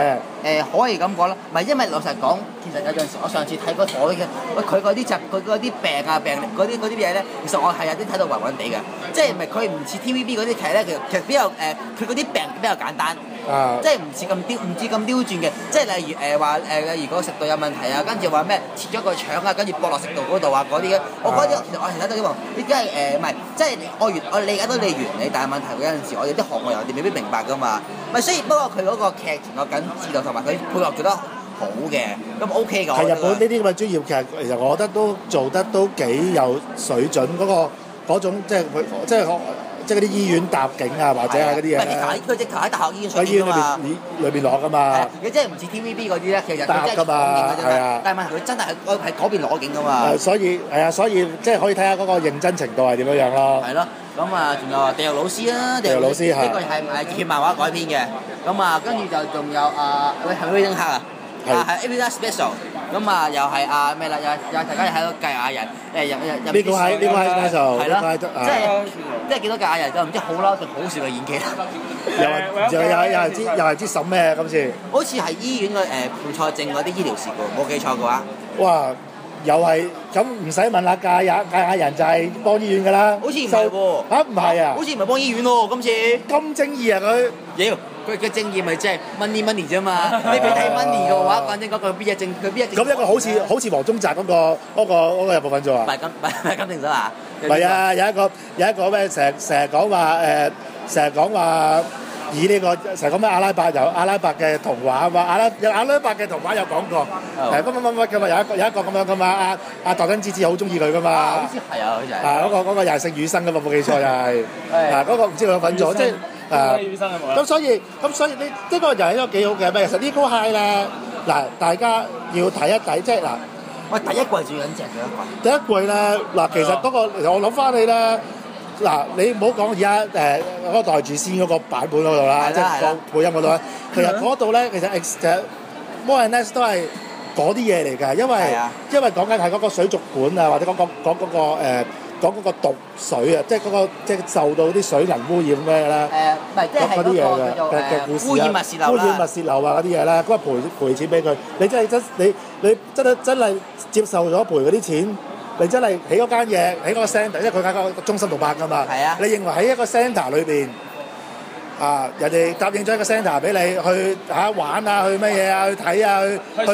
可以咁講啦，唔係因為老實講，其實有陣時我上次睇嗰台嘅，佢嗰啲佢嗰啲病嗰啲嘢咧，其實我係有啲睇到暈暈地嘅，即係唔係佢唔似 TVB 嗰啲劇咧，其實比較佢嗰啲病比較簡單。即係唔似咁刁鑽嘅，即係例如話例如個食道有問題啊，跟住話咩切咗個腸啊，跟住駁落食道嗰度啊嗰啲嘅，我覺得其實我係睇到啲喎，你梗係唔係即係我理解到你原理，但係問題有陣時我哋啲行外人哋未必明白㗎嘛，咪所以不過佢嗰個劇情個緊緻度同埋佢配合做得好嘅，咁 OK 㗎。係日本呢啲咁嘅專業劇，其實我覺得都做得都幾有水準，嗰種即係嗰啲醫院搭景啊，或者係嗰啲嘢咧。佢直頭喺大學醫院上邊㗎嘛。裏邊攞㗎嘛。佢即係唔似 TVB 嗰啲咧，其實佢真係攞景㗎啫嘛。但係問題佢真係喺嗰邊攞景㗎嘛。所以即係可以睇下嗰個認真程度係點樣樣咯。係咯，咁啊，仲有啊，地獄老師啦，地獄老師呢個係熱血漫畫改編嘅。咁啊，跟住就仲有係咪威登客啊？係 Everyday Special。咁啊，又係咩啦？又大家又喺度計亞人呢個係 Special， 係咯，即係幾多個亞人就唔知好嬲定好笑嘅演技啦。又係知審咩今次？好似係醫院嘅判錯症嗰啲醫療事故，冇記錯嘅話。哇！又係咁唔使問啦，計亞人就係幫醫院㗎啦。好似唔係喎。嚇唔係啊？好似唔係幫醫院喎，今次。咁正義啊佢！妖！佢嘅正義咪即係 money 啫嘛！你俾睇 money 嘅話，反正嗰個邊一正佢邊一正。咁一個好似黃宗澤嗰個有部分做啊？唔係金正生啊？唔係啊！有一個咩成日講話以呢個成日講咩阿拉伯嘅童話啊嘛！阿拉伯嘅童話有講過乜㗎嘛？有一個咁樣㗎嘛！阿杜根之子好中意佢㗎嘛？好似係啊，好似係。嗰個又係姓羽生㗎嘛？冇記錯又係。嗰個唔知佢有份做即係。咁所以呢個又係一個幾好嘅咩？其實呢個 high 咧，嗱大家要睇一睇，即係嗱，喂第一季最緊正第一季咧，嗱其實嗰個我諗翻起咧，嗱你唔好講而家嗰個代住先嗰個版本嗰度啦，即係個配音嗰度咧，其實嗰度咧其實 More and Less 都係嗰啲嘢嚟㗎，因為講緊係嗰個水族館啊，或者講嗰個毒水啊，即係即係受到啲水能污染咩啦？唔係，即係嗰啲嘢嘅故事污染物泄漏啊嗰啲嘢啦，咁啊賠錢俾佢。你真係接受咗賠嗰啲錢，你真係起嗰間嘢，起嗰個 centre，因為佢喺個中心度拍㗎嘛。係啊。你認為喺一個 centre 裏邊人哋答應咗一個 centre 俾你去玩啊，去乜嘢啊，去睇啊，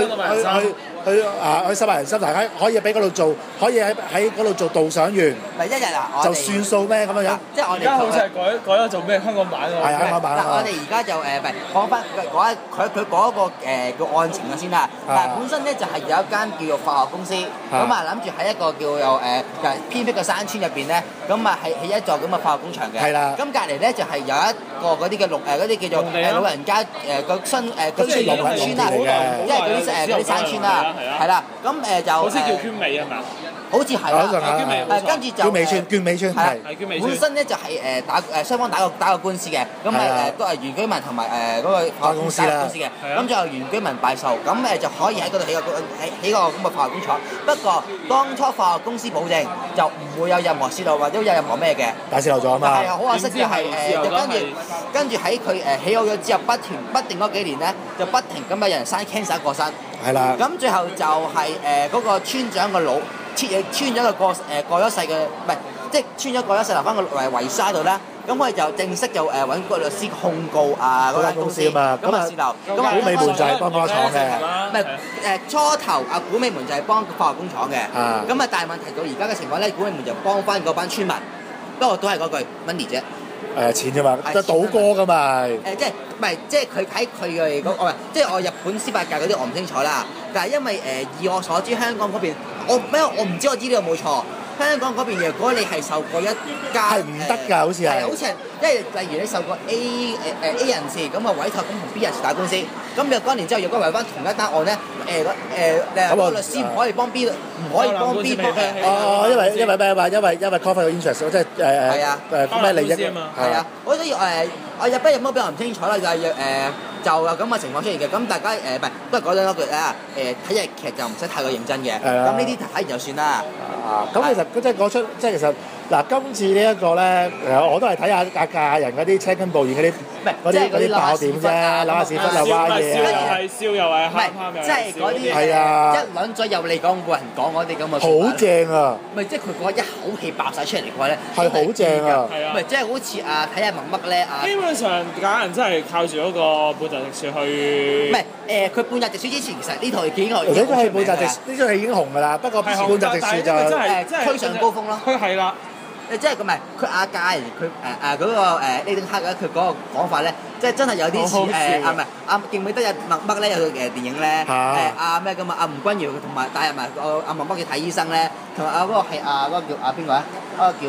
去收埋人心，大家可以俾嗰度做，可以喺嗰度做導賞員。咪一日就算數咩咁樣？即係我哋而家好似係改咗做咩香港版喎？係香港版啦。我哋而家就唔係講翻佢嗰個叫案情嘅先啦。但係本身咧就係有一間叫做化學公司，咁啊諗住喺一個叫做偏僻嘅山村入邊咧，咁啊係起一座咁嘅化學工場嘅。係啦。咁隔離咧就係有一個嗰啲嘅嗰啲叫做老人家個居住農村啦，因為嗰啲山村啦。係啦，咁就好似叫娟美係咪啊？好似係啦，跟住就娟美村係本身咧就係雙方打個官司嘅，咁都係原居民同埋嗰個化學公司嘅，咁最後原居民敗訴，咁就可以喺嗰度起個咁嘅化學工廠。不過當初化學公司保證就唔會有任何泄漏或者有任何咩嘅，但係泄漏咗啊嘛。係啊，好可惜就係跟住喺佢起好咗之後，不定嗰幾年咧，就不停咁有人生 cancer 過身。係啦。咁最後就係嗰個村長個腦。村長過咗世嘅，唔係即係村長過咗世留翻個遺書喺度啦。咁我哋就正式就揾個律師控告嗰間公司啊嘛。咁啊泄漏，咁古美門就係幫嗰個廠嘅。唔係初頭古美門就係幫化學工廠嘅。咁啊但係問題到而家嘅情況咧，古美門就幫翻嗰班村民，不過都係嗰句 money 啫。錢啫嘛，即係賭歌噶嘛。即係唔係即係佢喺佢嘅嗰個，即係我日本司法界嗰啲我唔清楚啦。但係因為以我所知香港嗰邊，我唔知我知呢個冇錯。香港嗰邊如果你係受過一家係唔得㗎，好似係。好似係，因為例如你受過 A 人士咁啊委託咁同 B 人士打官司，咁若干年之後，如果為翻同一單案咧，咁個律師唔可以幫 B，唔可以幫 B 哦，因為咩話？因為 conflict of interest， 即係咩利益啊嘛。係啊，所以我入邊有冇俾我唔清楚啦，就有咁嘅情況出現嘅。咁大家唔係都係講咗一句啦，睇日劇就唔使太過認真嘅。咁呢啲睇完就算啦。咁其實即係講出，即係其實嗱，今次呢一個咧，我都係睇下嫁人嗰啲車根布演嗰啲，嗰啲爆點啫，扭下屎忽又話嘢啊， 係笑又係喊喊又即係嗰啲係啊， 一輪咗由你講冇人講嗰啲咁嘅， 好正啊！ 咪即係佢嗰一口氣爆晒出嚟嘅話咧， 係好正啊！ 咪即係好似睇下麥咧基本上假人真係靠住嗰個半澤直樹去。 唔係佢半澤直樹之前其實呢套已經呢個係半澤直樹，呢個係已經紅㗎啦。不過半澤直樹就推上高峰咯。 佢係啦。 即係佢咪佢嫁人佢嗰個呢丁克咧，佢嗰個講法咧，即係真係有啲似唔係記唔記得有麥咧有套電影咧咩咁啊？吳君如同埋帶入埋麥去睇醫生咧，同埋嗰個係嗰個叫邊個啊？嗰個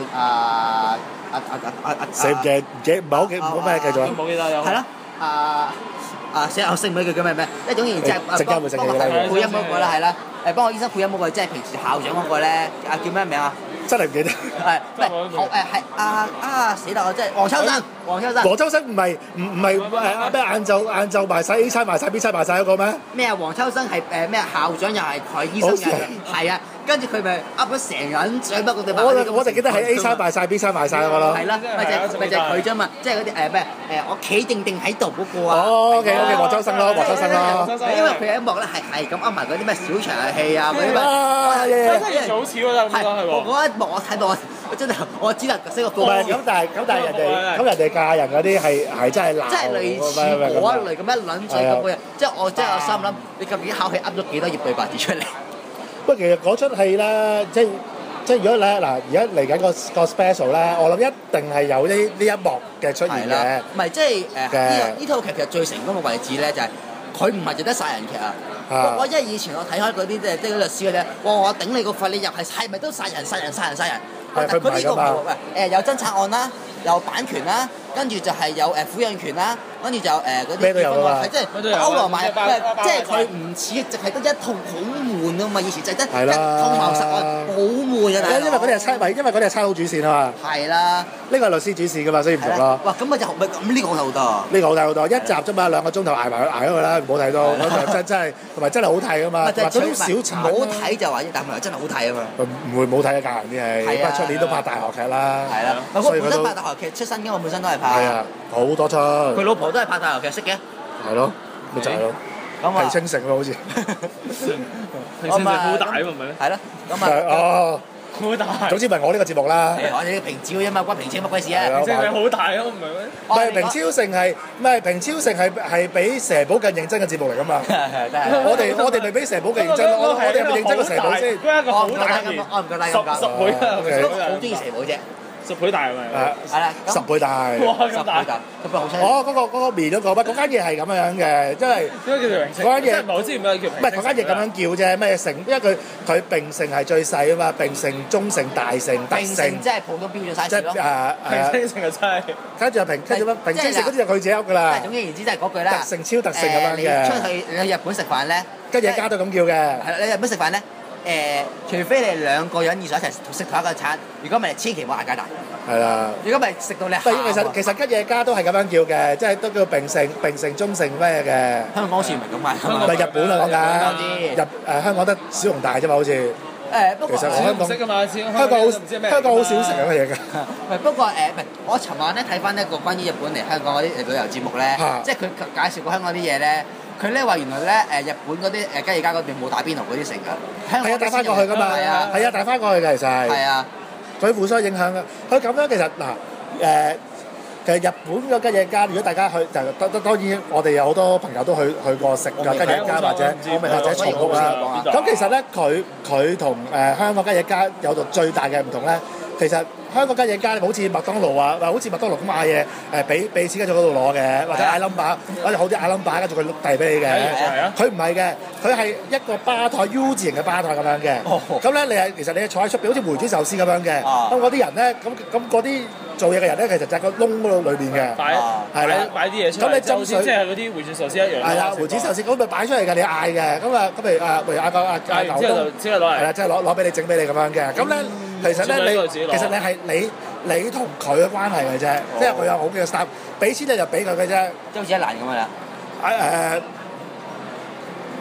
叫死唔記唔係好記唔好咩繼續冇記得有。 係咯死我識唔到佢叫咩？即係總言之係幫我配音嗰個啦，係啦，幫我醫生配音嗰個，即係平時校長嗰個咧，叫咩名啊？ 真係唔記得。 係係死啦！我真係黃秋生唔係咩晏晝賣晒 A 餐賣晒 B 餐賣晒嗰個咩？ 咩啊？黃秋生係咩校長又係佢醫生嘅，係啊。跟住佢咪噏咗成人嘴乜嗰對我就記得係 A 餐賣晒 B 餐賣晒嗰個咯。 係啦，咪就係佢啫嘛，即係嗰啲咩我企定喺度嗰個啊。 OK，黃秋生咯。 因為佢喺一幕咧係咁噏埋嗰啲咩小場戲啊嗰啲咩。 真係好似喎，係嗰一幕我睇到我真係我只能識個歌。 咁但係人哋嫁人嗰啲係真係鬧。 即係類似嗰一類咁一輪嘴咁嘅，即係我心諗你究竟考氣噏咗幾多頁對白字出嚟？ 不過其實嗰出戲咧，即係如果咧嗱，而家嚟緊個 special 咧，我諗一定係有呢一幕嘅出現嘅。 唔係即係呢套劇其實最成功嘅位置咧，就係佢唔係淨得殺人劇啊！我因為以前我睇開嗰啲即係律師嗰啲，我頂你個肺，你入係咪都殺人？但佢呢個唔係有偵察案啦，有版權啦，跟住就係有撫養權啦，跟住就嗰啲咩都有啊嘛， 即係包羅埋，即係佢唔似淨係得一套好悶啊嘛！以前就係得一套謀殺案好悶啊！ 因為嗰啲係差佬主線啊嘛。 係啦， 呢個係律師主線噶嘛，所以唔同咯。 哇！咁咪就咁呢個好睇好多。 呢個好睇好多，一集啫嘛，2個鐘頭捱咗佢啦，唔好睇到。真係同埋真係好睇啊嘛。嗰種小產好睇就話，但係真係好睇啊嘛。 唔會冇睇嘅嫁人啲戲，不過出年都拍大學劇啦。 係啦，我本身拍大學劇出身嘅，我本身都係拍。 係啊，好多出。 佢老婆都係拍大學劇識嘅。 係咯，咪就係咯。皮清城咯，好似。 皮清城好大喎，唔係咩？ 係咯，咁啊。 好大。 總之唔係我呢個節目啦。 我哋平照啫嘛，關平清乜鬼事啊？ 平清係好大咯，唔係咩？ 唔係平超城平超城係比蛇寶更認真嘅節目嚟㗎嘛？我哋咪比蛇寶更認真，我哋係咪認真過蛇寶先？ 我唔覺得咁講，10倍啊！ 好中意蛇寶啫。 10倍大係咪？ 係啦 ，10倍大。 哇！咁大， 咁咪好犀利。 嗰個面嗰個乜？嗰間嘢係咁樣嘅，因為叫做平清。 嗰間嘢唔係我知唔係叫平清。 唔係嗰間嘢咁樣叫啫，咩城？因為佢並城係最細啊嘛，並城、中城、大城、特城。 即係普通標準 size 咯。 平清城就真係。 跟住平清城嗰啲就佢自己噏㗎啦。 總言之，就係嗰句啦。 特城超特城咁樣嘅。 你出去日本食飯咧， 跟住家都咁叫嘅。 係你日本食飯咧，除非你2個人以上一齊食同一個餐，如果唔係，千祈唔好嗌加大。 係啦。 如果唔係食到你其實吉野家都係咁樣叫嘅，即係都叫並城、中城咩嘅。 香港好似唔係咁賣。 唔係日本啊講緊。香港得小龍大啫嘛，好似。 不過其實我香港識㗎嘛， 香港好少食咁嘅嘢㗎。 不過我尋晚咧睇翻一個關於日本嚟香港嗰啲旅遊節目咧，即係佢介紹過香港啲嘢咧。佢咧話原來咧日本嗰啲吉野家嗰邊冇打邊爐嗰啲食㗎， 係啊帶翻過去㗎嘛，係啊帶翻過去㗎其實係。 係啊， 佢互相影響㗎。佢咁樣其實嗱其實日本個吉野家，如果大家去就當然我哋有好多朋友都去過食嘅吉野家或者松屋啦。咁其實咧佢同香港吉野家有度最大嘅唔同咧，其實香港吉野家好似麥當勞啊，好似麥當勞咁買嘢俾錢跟住嗰度攞嘅，或者嗌 number，或者好啲嗌 number 跟住佢遞俾你嘅。佢唔係嘅，佢係一個吧台 U 字形嘅吧台咁樣嘅。咁咧其實你坐喺出邊好似回轉壽司咁樣嘅。咁嗰啲人咧，咁嗰啲做嘢嘅人咧，其實就係個窿嗰度裏邊嘅。係啦， 擺啲嘢出嚟。咁你浸水即係嗰啲回轉壽司一樣。係啦，回轉壽司咁咪擺出嚟㗎，你嗌嘅。咁譬如嗌個牛冬， 即係攞嚟。 係啦，即係攞俾你整俾你咁樣嘅。咁咧其實你係你同佢嘅關係嘅啫，即係佢有好嘅 staff，俾錢你就俾佢嘅啫。 即係好似一蘭咁樣啦。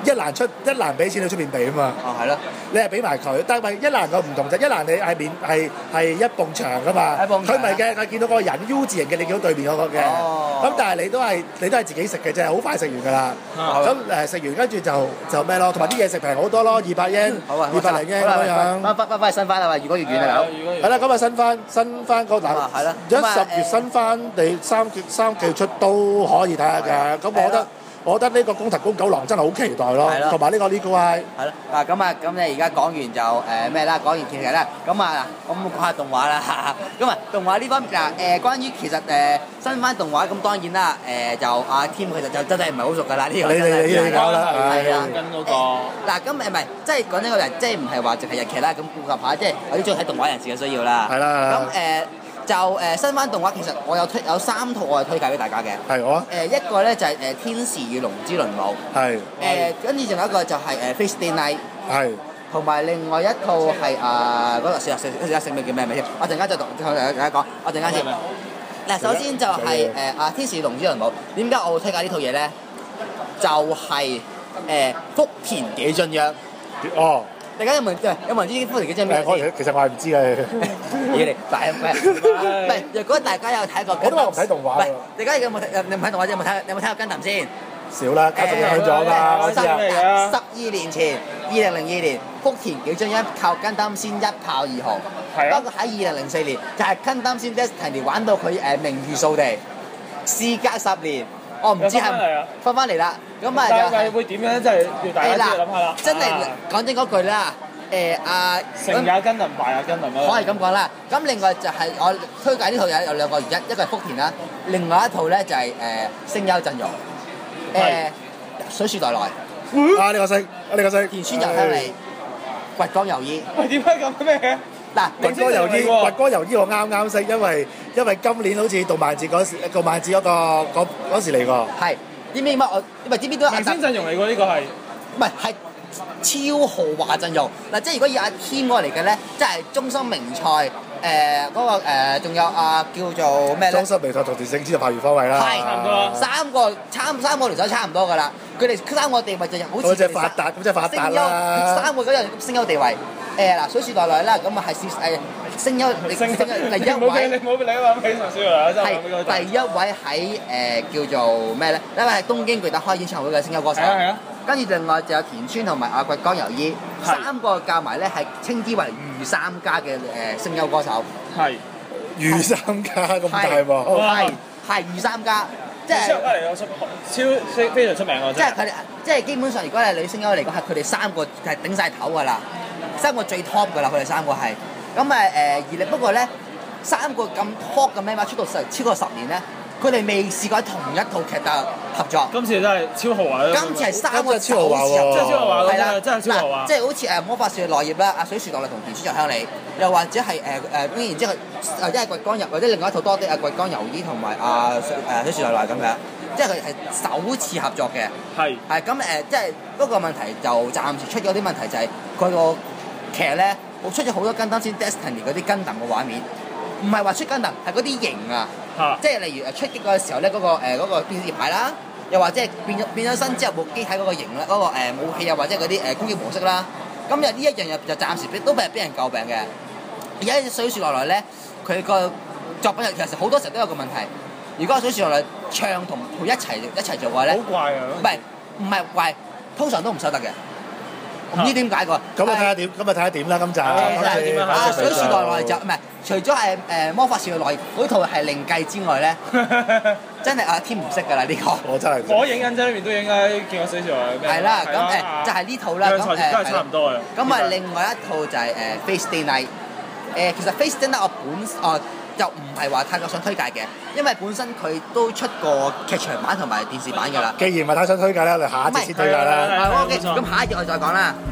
一蘭俾錢你出面俾啊嘛。 哦，係咯。 你係俾埋佢，但係一蘭個唔同就一蘭你係一埲牆噶嘛，佢咪嘅，佢見到嗰個人 U 字形嘅，你見到對面嗰個嘅。咁但係你都係自己食嘅啫，好快食完㗎啦。咁食完跟住就咩咯，同埋啲嘢食平好多咯，200yen，200零 yen 咁樣。 翻新翻啦嘛，如果越遠啊， 係啦，咁啊新翻個嗱， 係啦， 如果10月新翻，你三季出都可以睇下嘅。咁我覺得呢個宮藤宮九郎真係好期待咯，同埋呢個 Legal Eye。 係咯，咁你而家講完就咩啦？講完劇啦，咁講下動畫啦。咁動畫呢方面關於其實新番動畫咁當然啦，就阿 Tim 其實就真係唔係好熟㗎啦呢個。 你講啦， 係啊， 跟嗰個。 嗱咁唔係，即係講呢個人，即係唔係話淨係日劇啦，咁顧及下，即係有啲中意睇動畫人士嘅需要啦。 係啦。 咁就新番動畫其實我有3套我係推介俾大家嘅。 係我。 一個咧就係天使與龍之輪舞。係。跟住仲有一個就係Face Day Night。係。同埋另外一套係嗰個食名叫咩名先？我陣間就同大家講，我陣間先。嗱，首先就係天使與龍之輪舞。點解我會推介呢套嘢咧？就係福田紀津央。哦。大家有冇人知福田紀津央咩？ 其實我係唔知嘅。 唔係，如果大家有睇過， 我都話唔睇動畫。 大家有冇睇？你唔睇動畫，有冇睇過跟談先？ 少啦，家族影響咗㗎，我知啊。 12年前，2002年，福田紀津央靠跟談先一炮而紅。係啊。不過喺2004年，就係跟談先 Destiny 玩到佢名譽掃地。事隔10年，我唔知係翻返嚟啦。咁啊就係會點樣？真係要大家自己諗下啦。 真係講真嗰句啦。 成也跟人，敗也跟人啦。 可以咁講啦。咁另外就係我推介呢套有兩個原因，一個係福田啦，另外一套咧就係聲優陣容。水樹奈奈。 呢個識， 田村由香里、掘江由衣。 喂，點解咁咩嘅？ 嗱， 掘江由衣我啱識，因為今年好似動漫節嗰時嚟過。係。 知唔知乜？知唔知都明星陣容嚟過呢個係？ 唔係係。超豪華陣容嗱，即係如果以阿 Team 過嚟嘅咧，即係中森明菜嗰個仲有叫做咩咧？ 中森明菜同田聖子就拍完方位啦， 係差唔多三個聯手差唔多㗎啦。佢哋3個地位就好似咁即係發達啦。 3個嗰樣聲優地位嗱，水樹奈奈啦，咁係聲優第一位。 你唔好俾你話非常少啦，真係第一位喺叫做咩咧？因為係東京巨蛋開演唱會嘅聲優歌手。係啊。跟住另外就有田村同埋掘江由衣3個夾埋咧，係稱之為御三家嘅聲優歌手。係御三家咁大喎。 係御三家，即係非常出名喎。 即係佢哋，即係基本上如果係女聲優嚟講，係佢哋3個係頂晒頭㗎啦，3個最 top 㗎啦，佢哋3個係。咁不過咧3個咁 top 嘅咩嘛，出道超過10年咧。佢哋未試過喺同一套劇度合作。 今次真係超豪華。今次係3個超豪華喎， 真係超豪華係啦， 真係超豪華。 即係好似魔法少女奈葉啦，水樹奈奈同田村由香里，又或者係然之後一係掘江由，或者另外一套多啲掘江由衣同埋水樹奈奈咁樣，即係佢係首次合作嘅。係咁即係嗰個問題就暫時出咗啲問題，就係佢個劇咧，出咗好多跟單先 Destiny 嗰啲跟單嘅畫面，唔係話出跟單，係嗰啲型啊。即係例如出擊嗰個時候咧，嗰個變節牌啦，又或者係變咗身之後部機體嗰個型啦，嗰個武器又或者嗰啲攻擊模式啦。咁呢一樣嘢就暫時都係俾人詬病嘅。而家水樹奈奈咧，佢個作品其實好多時候都有個問題。如果水樹奈奈唱同佢一齊做嘅話咧， 好怪啊！ 唔係怪，通常都唔收得嘅。唔知點解個。 咁啊睇下點，啦，今集。 水樹奈奈就唔係，除咗係魔法少女奈嗰套係另計之外咧，真係阿天唔識㗎啦呢個。 我真係。 火影忍者裏面都應該見過水樹奈奈。 係啦，咁就係呢套啦。 都係差唔多嘅。 咁另外一套就係Face Day Night。其實 Face Day Night 我就唔係話太過想推介嘅，因為本身佢都出過劇場版同埋電視版㗎啦。 既然唔係太想推介咧，我哋下一節先推介啦。 咁下一節我哋再講啦。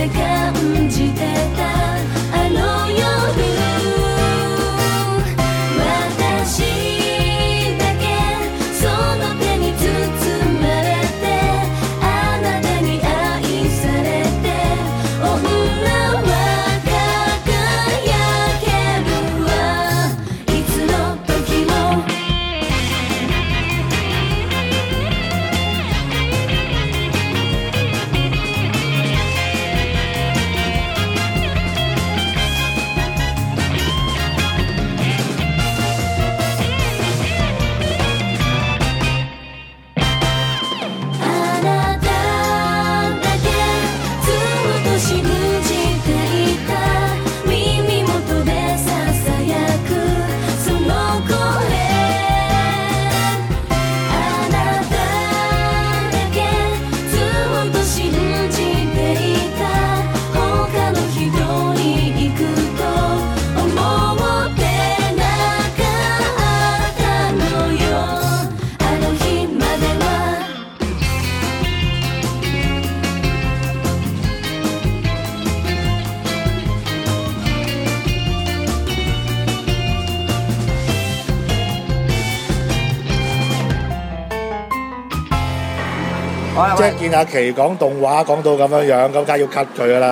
感じてたあの夜私だけその手に包まれてあなたに愛されて女は輝けるわいつの時もあなただけずっと信じていた耳元でささやくその声あなただけずっと信じていた他の人に行くと思ってなかったのよあの日までは即係見阿琪講動畫講到咁樣樣，咁梗係要 cut 佢㗎啦。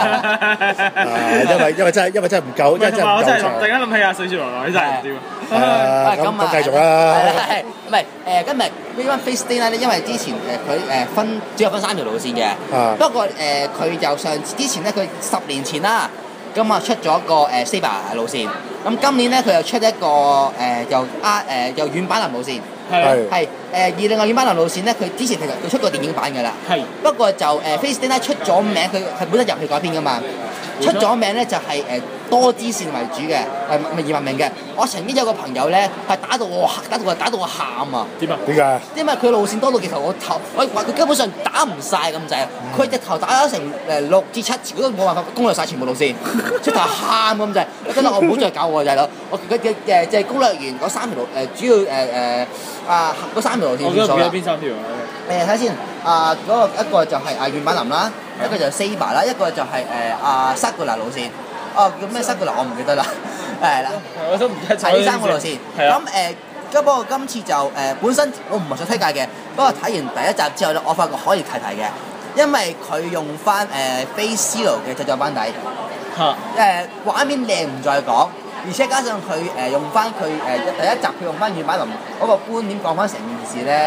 因為真係唔夠，因為真係唔夠長。 突然間諗起阿水樹來來真係唔掂咁繼續啦。 唔係今日 Rerun Face Day 咧，因為之前佢只有分3條路線嘅。不過佢就之前咧，佢10年前啦，咁啊出咗個Saber 路線。咁今年咧佢又出一個又軟板林路線。係而另外軟板林路線咧，佢之前其實佢出過電影版㗎啦。不過就Face Day 咧出咗名，佢係本身遊戲改編㗎嘛。出咗名咧就係多支線為主嘅，以聞名嘅。我曾經有個朋友咧係打到我喊啊！ 點啊？ 點解？ 因為佢路線多到其實我話佢根本上打唔晒咁滯，佢隻頭打咗成6至7次，佢都冇辦法攻略晒全部路線，出頭喊咁滯。真係我唔好再搞我大佬，我佢嘅就係攻略完嗰3條路主要嗰3條路線我記得啦。 邊3條啊？ 睇下先嗰個一個就係軟板林啦，一個就係 Saber 啦，一個就係Sakura 路線。叫咩 Sakura 我唔記得啦，係啦。 我都唔記得咗。 係呢3個路線。咁不過今次就本身我唔係想推介嘅，不過睇完第一集之後咧，我發覺可以提提嘅，因為佢用翻Face Zero 嘅製作班底。畫面靚唔再講，而且加上佢用翻佢第一集佢用翻軟板林嗰個觀點講翻成件事咧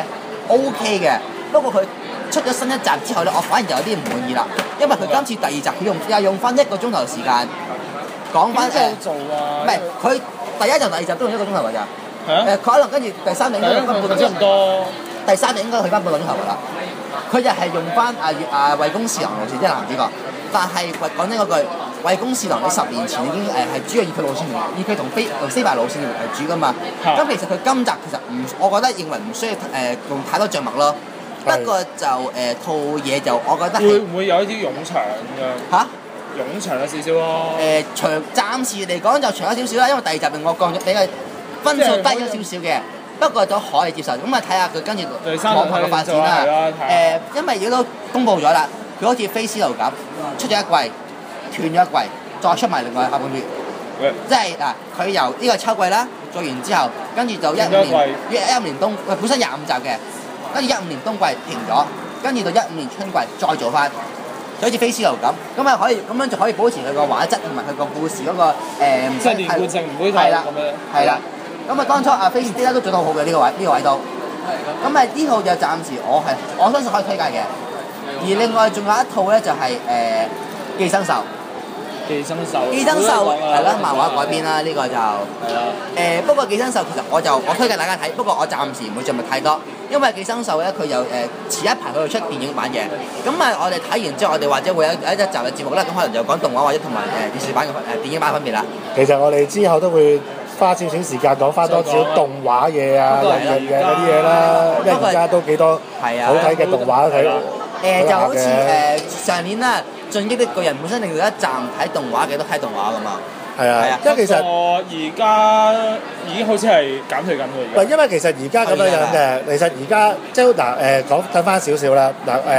OK 嘅。不過佢出咗新一集之後咧，我反而就有啲唔滿意啦，因為佢今次第2集佢又用翻1個鐘頭時間講翻做啊！ 唔係佢第1集第2集都用1個鐘頭㗎咋。佢可能跟住第3集應該用翻半個鐘頭，第3集應該去翻半個鐘頭㗎啦。佢就係用翻衛宮侍郎路線，即係男主角。但係講真嗰句，衛宮侍郎你10年前已經係主要以佢路線以佢同Saber路線為主㗎嘛。咁其實佢今集其實我覺得認為唔需要用太多著墨咯。不過就套嘢就我覺得會唔會有一啲冗長㗎？ 嚇？ 冗長咗少少咯。 暫時嚟講就長咗少少啦，因為第2集令我降咗比較分數低咗少少嘅，不過都可以接受。咁啊睇下佢跟住網台嘅發展啦。因為而家都公佈咗啦，佢好似 Face Zero 咁出咗一季，斷咗一季，再出埋另外下半月。即係佢由呢個秋季啦做完之後，跟住就15年冬，本身25集嘅，跟住15年冬季停咗，跟住到15年春季再做翻。就好似 Face Zero 咁啊可以咁樣就可以保持佢個畫質同埋佢個故事嗰個即係連貫性唔會太咁樣。 係啦，咁啊當初Face Zero都做得好好嘅呢個位都。咁呢套就暫時我相信可以推介嘅。而另外仲有一套咧就係寄生獸。寄生獸係啦，漫畫改編啦，呢個就係啦。不過寄生獸其實我推介大家睇，不過我暫時唔會著墨太多，因為寄生獸咧佢又遲一排佢會出電影版嘅。咁我哋睇完之後，我哋或者會有一集嘅節目啦，咁可能就講動畫或者同埋電視版嘅電影版分別啦。 其實我哋之後都會花少少時間講翻多少動畫嘢啊、人形嘅嗰啲嘢啦，因為而家都幾多好睇嘅動畫睇。 就好似上年啦，《進擊的巨人》本身令到一站睇動畫嘅都睇動畫噶嘛。 係啊，即係其實而家已經好似係減退緊喎。 因為其實而家咁樣嘅，其實而家即係講睇翻少少啦。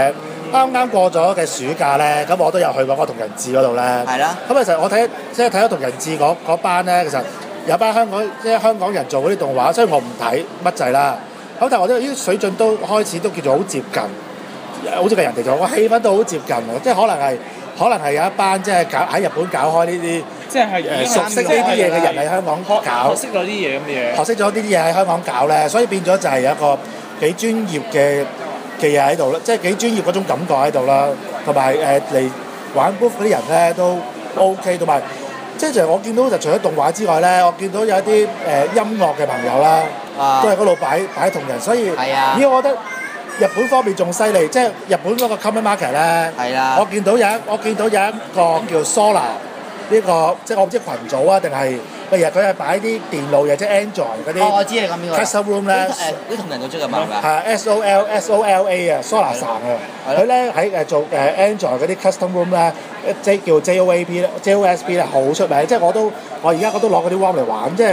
啱啱過咗嘅暑假咧，咁我都有去過嗰個同人誌嗰度咧。 係啦。 咁其實我睇咗同人誌嗰班咧，其實有班香港人做嗰啲動畫，所以我唔睇乜滯啦。咁但係我覺得啲水準都開始都叫做好接近，好似嘅人哋做，個氣氛都好接近喎。即係可能係有一班即係喺日本搞開呢啲， 即係熟悉呢啲嘢嘅人喺香港搞， 學識咗啲嘢咁嘅嘢， 學識咗呢啲嘢喺香港搞咧，所以變咗就係有一個幾專業嘅嘢喺度啦，即係幾專業嗰種感覺喺度啦，同埋嚟玩 booth 嗰啲人咧都 OK， 同埋即係我見到就除咗動畫之外咧，我見到有一啲音樂嘅朋友啦，都喺嗰度擺同人，所以咦，我覺得日本方面仲犀利，即係日本嗰個 common market 咧，我見到有一個叫 Solar 呢個，即係我唔知群組啊定係乜嘢，佢係擺啲電腦嘢，即係 Android 嗰啲。 我知你講邊個。 custom room 咧， 啲同人組織嘅嘛。 係 SOLA 啊 ，Solar 神啊，佢咧喺做Android 嗰啲 custom room 咧，即叫 JOSB 咧好出名，即係我而家我都攞嗰啲 ROM 嚟玩，即係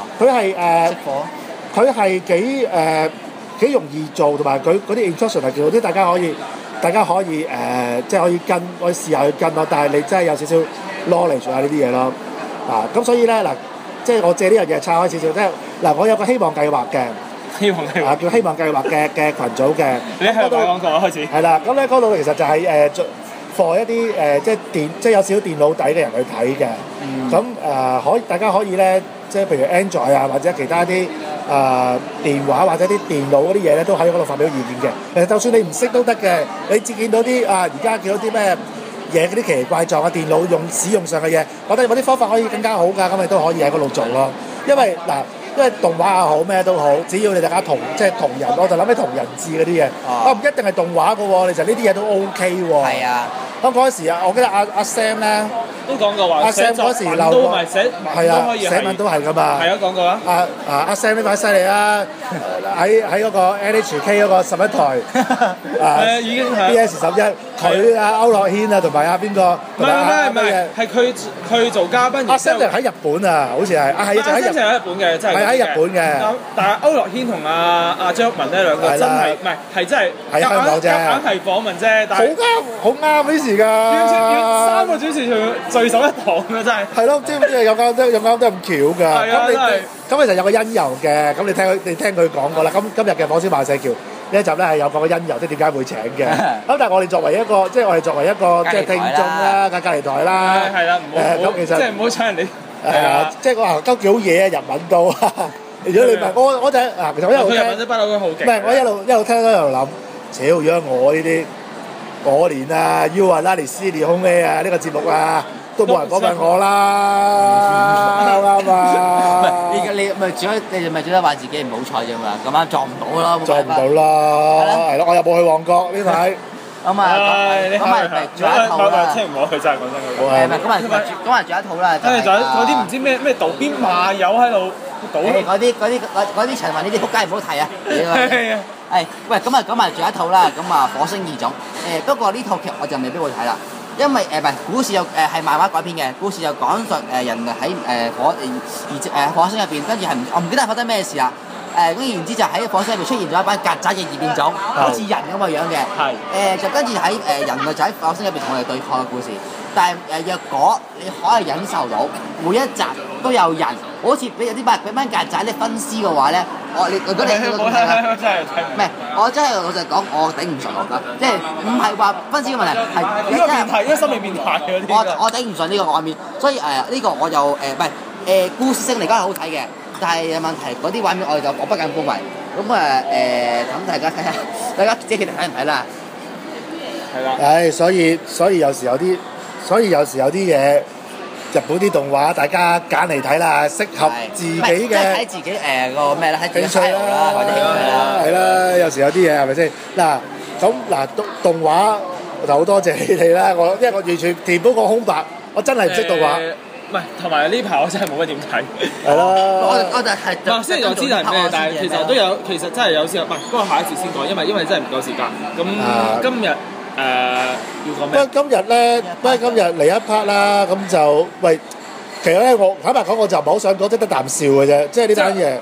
佢係幾容易做，同埋佢嗰啲 instruction 係幾好啲，大家可以即係可以試下去跟咯，但係你真係有少少 knowledge 啊呢啲嘢咯，咁所以咧嗱，即係我借呢樣嘢岔開少少，即係嗱，我有個希望計劃嘅，叫希望計劃嘅群組嘅， 你喺度講廣告啊開始， 係啦，咁咧嗰度其實就係for 一啲即係有少少電腦底嘅人去睇嘅，咁大家可以咧，即係譬如 Android 啊或者其他啲電話或者啲電腦嗰啲嘢咧，都喺嗰度發表意見嘅。其實就算你唔識都得嘅，你只見到啲而家見到啲咩嘢嗰啲奇奇怪狀嘅電腦使用上嘅嘢，我覺得有啲方法可以更加好㗎，咁你都可以喺嗰度做咯。因為動畫又好咩都好，只要你大家同人，我就諗起同人誌嗰啲嘢，唔一定係動畫㗎喎，其實呢啲嘢都 OK 喎。係啊。咁嗰時我記得阿 Sam 咧都講過話， 阿 Sam 嗰時留都咪寫文都係㗎嘛。 係啊，講過啊。 阿 Sam 呢排犀利啦，喺嗰個 NHK 嗰個11台已經係 BS11，佢阿區諾軒啊，同埋阿邊個？ 唔係，係佢做嘉賓。 阿 Sam 就喺日本啊，好似係就喺日本嘅，真係。 係喺日本嘅。 但係區諾軒同阿張文呢兩個真係係真係喺香港啫， 硬係訪問啫，但係好啱呢時㗎。 三個主持聚首一堂啊，真係。係咯，知唔知有啱都咁巧㗎？係啊，咁其實有個因由嘅，咁你聽佢講過啦。咁今日嘅火燒萬世橋呢一集咧係有講個因由，即係點解會請嘅。咁但係我哋作為一個即係聽眾啦，隔離台啦， 係啦， 咁其實即係唔好搶人哋。 即係我話都幾好嘢啊，日文都。如果你問我就其實我一路聽， 日文都不嬲都好勁。 唔係我一路聽都一路諗，如果我呢啲。我連U拉尼斯利空咩呢個節目都冇人講緊我啦，啱啊！ 你咪最多話自己唔好彩啫嘛，咁啱撞唔到咯， 撞唔到啦，係咯，我又冇去旺角呢排。 咁仲有一套啦， 聽唔落去真係講真嗰個。 咁仲有一套啦， 跟住仲有嗰啲唔知咩道邊賣友喺度賭。 嗰啲陳雲呢啲仆街唔好提啊！喂，咁啊仲有一套啦，火星異種。不過呢套劇我就未必會睇啦，因為唔係故事又係漫畫改編嘅，故事又講述人喺火星入邊，跟住我唔記得係發生咩事啦。咁然之就喺火星入邊出現咗一班曱甴嘅異變種，好似人咁嘅樣嘅。就跟住喺人類就喺火星入邊同我哋對抗嘅故事。但係若果你可以忍受到每一集都有人，好似俾班曱甴咧分屍嘅話咧，如果你睇到唔係，我真係老實講，我頂唔順我覺得，即係唔係話分屍嘅問題，係呢個變態，因為心理變態嗰啲。 我頂唔順呢個畫面，所以呢個我就唔係故事性嚟講係好睇嘅，但係問題嗰啲畫面我不敢恭維。咁等大家睇下，大家自己決定睇唔睇啦。 係啦。 所以有時有啲嘢。日本啲動畫，大家揀嚟睇啦，適合自己嘅。即係睇自己個咩啦，睇自己 style 啦，或者興趣啦。係啦，有時有啲嘢係咪先？動畫就好多謝你哋啦，因為我完全填補個空白，我真係唔識動畫。 唔係，同埋呢排我真係冇乜點睇。 係咯。 我就係。 雖然我知係咩，但係其實真係有時不過下一次先講，因為真係唔夠時間。咁今日。要講咩？ 今日嚟一 part 啦，咁就其實咧，我坦白講，我就唔係好想講，即得啖笑嘅啫，即係呢單嘢。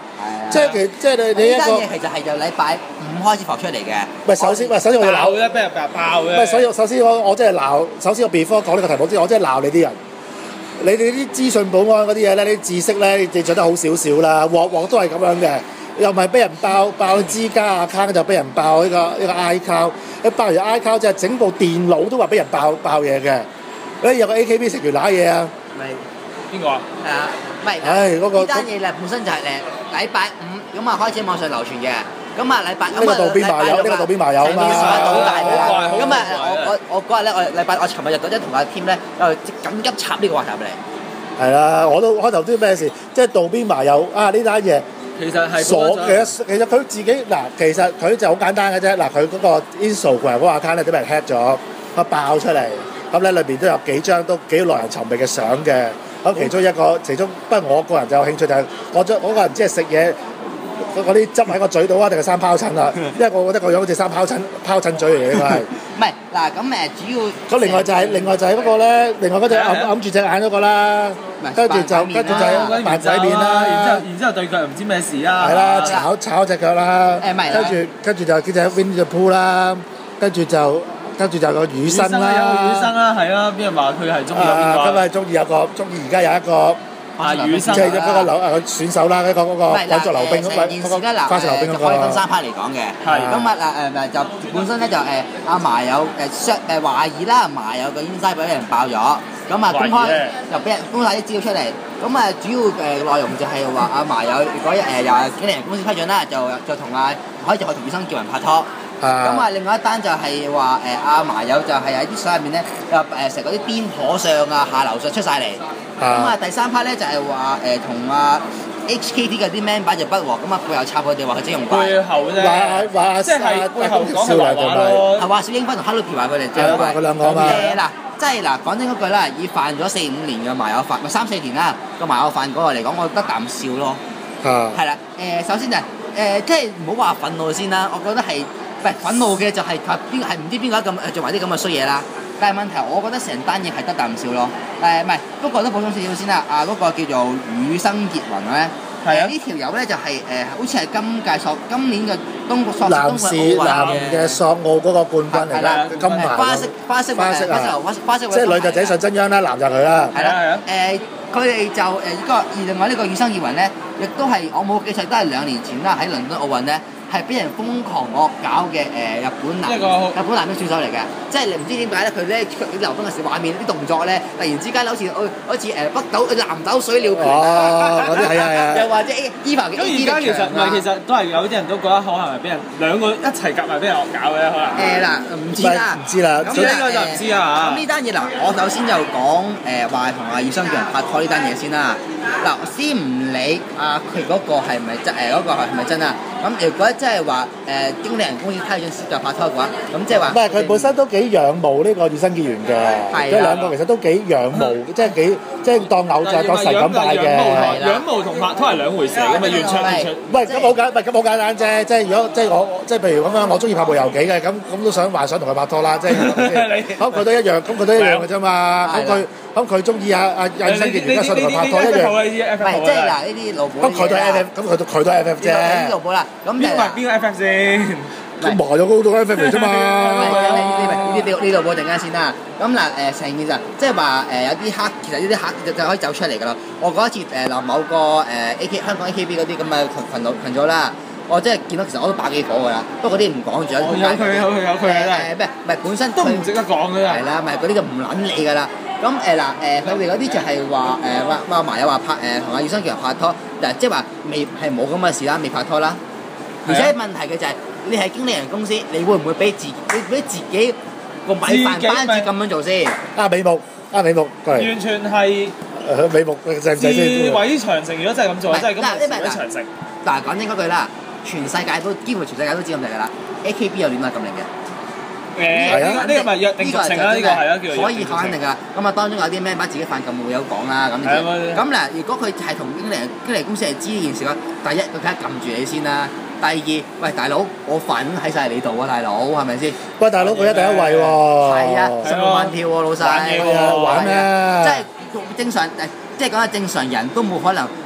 即係你一個。 呢單嘢其實係由禮拜5開始浮出嚟嘅。 唔係首先我要鬧咧，俾人爆嘅。 唔係首先我真係鬧，首先我 before 講呢個題目之前，我真係鬧你啲人。你哋啲資訊保安嗰啲嘢咧，啲知識咧，你做得好少少啦，鑊都係咁樣嘅，又唔係俾人爆支家 account 就俾人爆呢個 iCloud， 一爆完 iCloud 就係整部電腦都話俾人爆嘢嘅。有個 AKB 食完揦嘢啊！ 咪邊個啊？ 係啊，唔係。 嗰個呢單嘢咧本身就係禮拜5咁啊開始網上流傳嘅。咁啊禮拜呢個渡邊麻友，呢個渡邊麻友啊嘛。 好大嘅。咁啊我嗰日咧，我尋日入到即同阿 Tim 咧，緊急插呢個話題入嚟。 係啦，我都開頭知咩事，即係渡邊麻友啊呢單嘢。 其實係其實佢自己嗱，其實佢就好簡單嘅啫。嗱，佢嗰個 Instagram 嗰個 account 咧，俾人 hack 咗，爆出嚟。咁咧裏邊都有幾張都幾耐人尋味嘅相嘅。咁其中不過我個人就有興趣就係我個人即係食嘢嗰啲汁喺個嘴度啊，定係生疱疹啊？因為我覺得個樣好似生疱疹嘴嚟嘅應該係。 唔係嗱，咁主要。咁另外就係嗰個咧，另外嗰隻揞住隻眼嗰個啦，跟住就扮鬼面啦， 然之後對腳又唔知咩事啦。 係啦，炒隻腳啦，跟住就叫隻 Winnie the Pooh 啦，跟住就個雨生啦， 有個雨生啦，係啊，邊人話佢係中意邊個？ 咁啊中意而家有一個雨生， 即係嗰個選手啦，嗰個滾軸溜冰嗰個花式溜冰嗰個。 可以分3 part 嚟講嘅。係。咁就本身咧就阿麻友懷疑啦，麻友個 inside 俾人爆咗，咁啊公開又俾人公開啲資料出嚟，咁啊主要內容就係話阿麻友如果由經理人公司批准啦，就同可以同雨生叫人拍拖。咁啊，另外一單就係話阿麻友就係喺啲相入面咧，成嗰啲癲婆相啊、下流相出晒嚟。咁啊，第3 part 咧就係話同阿 HKT 嗰啲 member 就不和，咁啊背後插佢哋話佢整容怪。 背後啫， 話即係背後講係話咯。 係話小英芬同 Hello Kitty 話佢哋整容怪。 佢兩個啊嘛。 嗱，即係嗱講真嗰句啦，以犯咗4、5年嘅麻友犯，咪3、4年啦個麻友犯嗰個嚟講，我覺得啖笑咯。係啦，首先就即係唔好話憤怒先啦，我覺得係。憤怒嘅就係唔知邊個咁做埋啲咁嘅衰嘢啦，但係問題我覺得成單嘢係得啖笑咯。唔係，不過都補充少少先啦。嗰個叫做羽生結雲咧，呢條友咧就係好似係今年嘅男嘅索奧嗰個冠軍嚟啦，金牌。花式即係女就井上真央啦，男就佢啦。係啦，佢哋就另外呢個羽生結雲咧，亦都係我冇記錯都係2年前啦，喺倫敦奧運咧。係俾人瘋狂惡搞嘅日本男兵選手嚟嘅，即係你唔知點解咧？佢咧溜冰嘅時畫面啲動作咧，突然之間好似北斗南斗水鳥拳嗰啲係啊，又或者依排嘅。咁而家其實都係有啲人都覺得可能係俾人兩個一齊夾埋俾人惡搞嘅可能。 唔知啦。 咁呢個就唔知啊。 咁呢單嘢嗱，我首先就講話同阿羽生結雲拍拖呢單嘢先啦。嗱，先唔理佢嗰個係咪真嗰個係咪真啊？咁如果即係話經理人公司批准就拍拖嘅話，咁即係話唔係佢本身都幾仰慕呢個羽生結弦嘅，即係兩個其實都幾仰慕，即係當偶像當神咁拜嘅。 仰慕同拍拖係兩回事嚟嘅嘛，完全。 喂，咁好簡單啫，即係如果即係譬如咁樣，我中意拍部遊記嘅，咁都想幻想同佢拍拖啦，即係咁佢都一樣，嘅啫嘛。咁佢中意阿羽生結弦，想同佢拍拖一樣。 唔係即係嗱呢啲老母。 咁佢都係 FF，咁佢都係 FF 啫。 呢啲老母啦，咁邊個 FF 先？ 咁麻有嗰度 FF 嚟啫嘛。 呢度冇陣間先啦。咁嗱成件事即係話有啲黑，其實呢啲黑就可以走出嚟㗎啦。我嗰一次某個香港 AKB 嗰啲咁嘅群組啦，我真係見到其實我都把幾火㗎啦。不過嗰啲唔講住啦。 有佢唔係本身都唔值得講㗎啦。 係啦，咪嗰啲就唔撚理㗎啦。咁佢哋嗰啲就係話麻友話同阿羽生結雲拍拖，即係話係冇咁嘅事啦，未拍拖啦。而且問題嘅就係你係經理人公司，你會唔會俾自己個米飯班子咁樣做先？ 美木， 完全係美木制唔制先？ 自毀長城，如果真係咁做，真係咁自毀長城。 嗱講真嗰句啦，幾乎全世界都知咁滯㗎啦。AKB 又點解咁嚟嘅？ 呢個咪約定俗成啦，呢個係啊，叫可以肯定㗎。咁當中有啲咩把自己犯禁會有講啦。咁嗱，如果佢係同經理公司係知呢件事嘅話，第一佢梗係撳住你先啦。第二，喂大佬，我份喺晒你度喎，大佬係咪先？ 喂大佬，佢一第一位喎。 係啊，16萬票喎，老細。 玩咩？ 即係正常，即係講下正常人都冇可能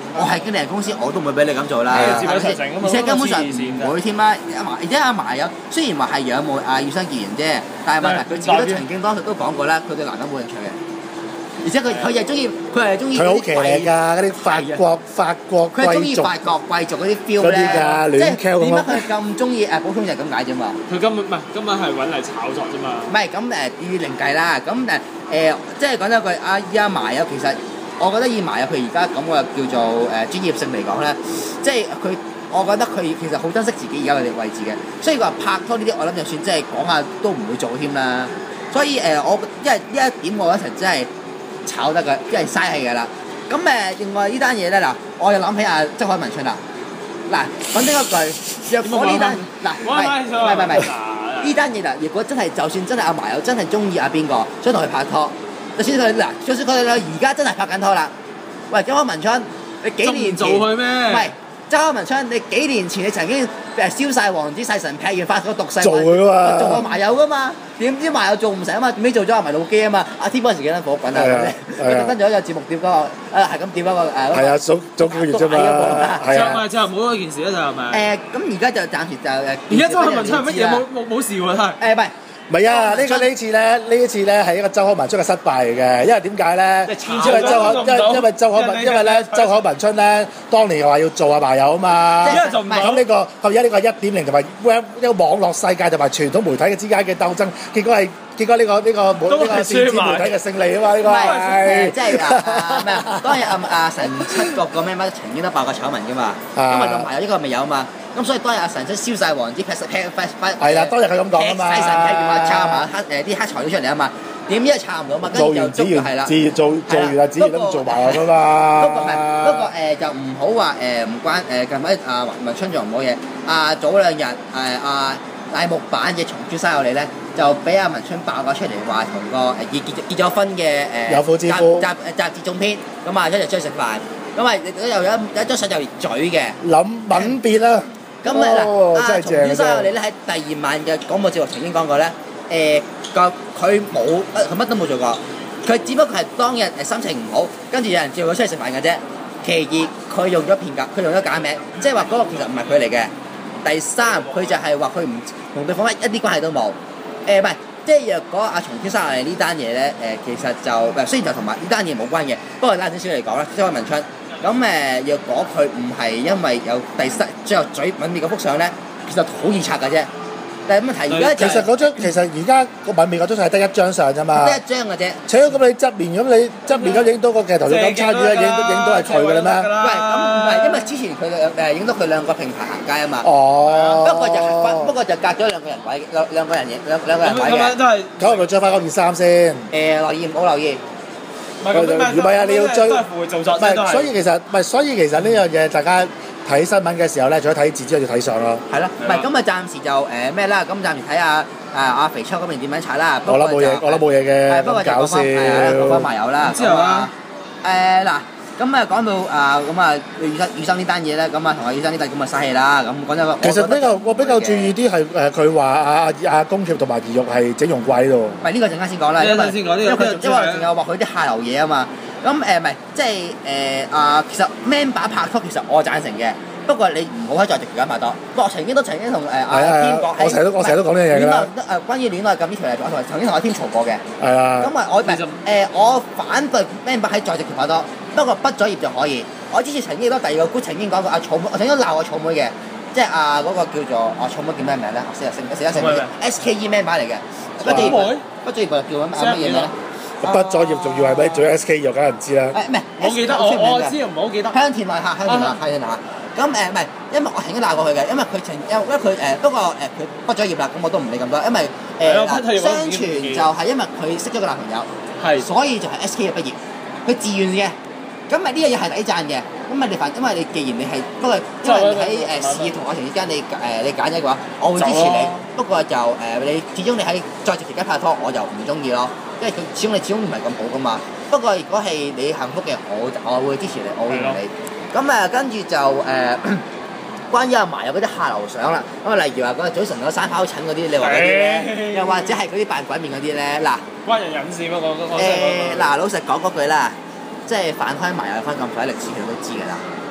我係經理人公司，我都唔會俾你咁做啦， 自毀長城啊嘛， 而且根本上唔會添啦。而且阿嫲有雖然話係仰慕阿羽生結弦啫，但係問題佢自己都曾經當時都講過啦，佢對男人冇興趣嘅。而且佢又中意，佢係中意。 佢好騎呢㗎，嗰啲法國佢係中意法國貴族嗰啲 feel 咧，即係點解佢咁中意普通人咁解啫嘛？ 佢根本係揾嚟炒作啫嘛。 唔係咁要另計啦。咁即係講咗句阿嫲有其實，我覺得以嫲有佢而家咁嘅叫做專業性嚟講咧，即係佢，我覺得佢其實好珍惜自己而家嘅位置嘅。所以佢話拍拖呢啲，我諗就算即係講下都唔會做添啦。所以我因為呢一點我覺得真係。炒得嘅，即係嘥氣嘅啦。咁另外呢單嘢咧嗱，我又諗起周海文出啦。嗱，講真一句，若果呢單嗱，唔係呢單嘢嗱，如果真係就算真係阿嫲友真係中意邊個，想同佢拍拖，就算佢嗱，就算佢哋而家真係拍緊拖啦。喂，周海文春，你幾年前做佢咩？ 唔係。周海文春，你幾年前你曾經燒曬王子、細神劈完發個毒誓， 做佢嘛， 做阿嫲友噶嘛？點知嫲友做唔成啊嘛？點解做咗阿迷老基啊嘛？阿天嗰陣時幾撚火滾啊？佢特登咗一個節目碟嗰個，係咁碟一個係啊，早幾個月啫嘛。 係啊，就冇嗰件事咧，就係咪？ 咁而家就暫時就而家周海文出係乜嘢？冇事喎，係。 唔係啊！呢一次咧係一個周海文春嘅失敗嚟嘅，因為點解咧？因為周海文春咧，當年話要做阿嫲友啊嘛。咁呢個而家呢個係 1.0 同埋一個網絡世界同埋傳統媒體嘅之間嘅鬥爭，結果呢個電子媒體嘅勝利啊嘛！呢個係即係咩啊？當日阿神七個咩曾經都爆過醜聞噶嘛，咁啊同埋有呢個未有啊嘛。咁所以當日阿神出燒曬王子劈係啦，當日佢咁講啊嘛， 劈曬神劈完話抄埋啲黑材料出嚟啊嘛，點知抄唔到嘛，跟住就捉係啦， 做完啦，自然都做埋㗎嘛。 不過就唔好話唔關近排阿文春仲唔好嘢，早兩日大木板嘅松珠沙友利咧，就俾阿文春爆咗出嚟話同個結咗婚嘅有婦之夫雜誌總編，咁一日出去食飯，咁又有一張相就連嘴嘅， 吻別啦。 咁松珠沙友利咧喺第二晚嘅廣播節目曾經講過咧，佢乜都冇做過，佢只不過係當日心情唔好，跟住有人叫佢出去食飯嘅啫。其二，佢用咗佢用咗假名，即係話嗰個其實唔係佢嚟嘅。第三，佢就係話佢唔同對方一啲關係都冇。唔係，即係若果松珠沙友利呢單嘢咧，其實就雖然就同埋呢單嘢冇關嘅，不過拉少少嚟講啦，周海文春。咁若果佢唔係因為有最後嘴吻別嗰幅相咧，其實好易拆嘅啫。但係問題而家其實而家個吻別嗰張相係得一張相啫嘛， 得一張嘅啫。 咁你側面咁影到個鏡頭就咁差啲啦，影到係佢嘅啦咩？ 喂，咁唔係，因為之前佢影到佢兩個並排行街啊嘛。 哦。 不過就隔咗兩個人位，兩個人位嘅。 咁係咪追翻嗰件衫先？ 留意唔好留意。 唔係啊！你要追，所以其實呢樣嘢，大家睇新聞嘅時候咧，除咗睇字之外，要睇相咯。 係咯，唔係咁暫時就咩啦？咁暫時睇下阿肥秋嗰邊點樣踩啦。 我諗冇嘢嘅， 不過就搞笑。 講翻埋友啦。 之後嗱。咁講到羽生呢單嘢咧，同阿羽生呢單咁嘥氣啦。咁講咗其實我比較注意啲係佢話阿宮脇同埋兒玉係整容怪喎。唔係呢個陣間先講啦，因為仲有話佢啲下流嘢啊嘛。咁唔係即係其實 man 把拍拖其實我贊成嘅，不過你唔好喺在席期間拍拖。不過我曾經同阿天講，我成日都講呢樣嘢啦。關於戀愛禁呢條例，我曾經同阿天嘈過嘅。係啊。咁我反對 man 把喺在席期拍拖。不過畢咗業就可以。我之前曾經都第二個姑曾經講過草妹，我曾經鬧過草妹嘅，即係嗰個叫做草妹叫咩名咧？死得成 SKE man 把嚟嘅。畢咗業就叫乜嘢名咧？ 畢咗業仲要係咪做 SKE？我梗係唔知啦。 唔係， 我記得我知唔好記得。 香田內夏。咁唔係，因為我曾經鬧過佢嘅，因為佢不過佢畢咗業啦，咁我都唔理咁多，因為相傳就係因為佢識咗個男朋友，所以就係 SKE 畢業，佢自願嘅。咁呢樣嘢係抵讚嘅，因為你既然你係不過因為喺事業同愛情之間你揀一嘅話，我會支持你。不過就你始終你喺在職期間拍拖，我就唔中意咯，因為佢始終唔係咁好噶嘛。不過如果係你幸福嘅，我會支持你，我會同你。咁跟住就關於阿嫲有嗰啲下流相啦。咁例如話嗰個早晨嗰三泡疹嗰啲，你話嗰啲咧，又或者係嗰啲扮鬼面嗰啲咧，嗱， 關人隱事乜講？ 嗱，老實講嗰句啦。即係反開埋有翻咁快歷史，佢都知㗎啦。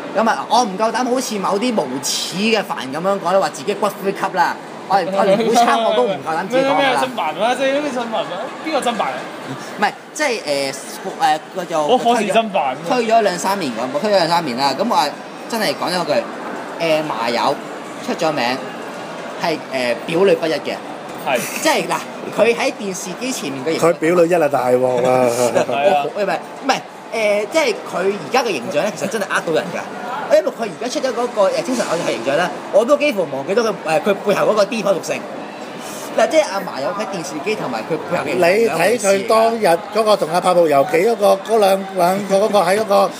咁啊，我唔夠膽好似某啲無恥嘅凡咁樣講咧，話自己骨灰級啦。我連估測我都唔夠膽自己講咩啦。 真扮啊？即係啲真扮啊？邊個真扮啊？ 唔係，即係佢就我可是真扮。 推咗2-3年咁，推咗2-3年啦。咁我真係講咗句，麻友出咗名係表裏不一嘅。 係。 即係嗱，佢喺電視機前面嘅形象。 佢表裏一啊大鑊啊！ 唔係即係佢而家嘅形象咧，其實真係到人㗎。因為佢而家出咗嗰個精神偶像形象咧，我都幾乎忘記咗佢背後嗰個 D 可屬性。嗱，即係阿麻友喺電視機同埋佢背後嘅。 你睇佢當日嗰個同阿拍部遊記嗰兩個嗰個喺嗰個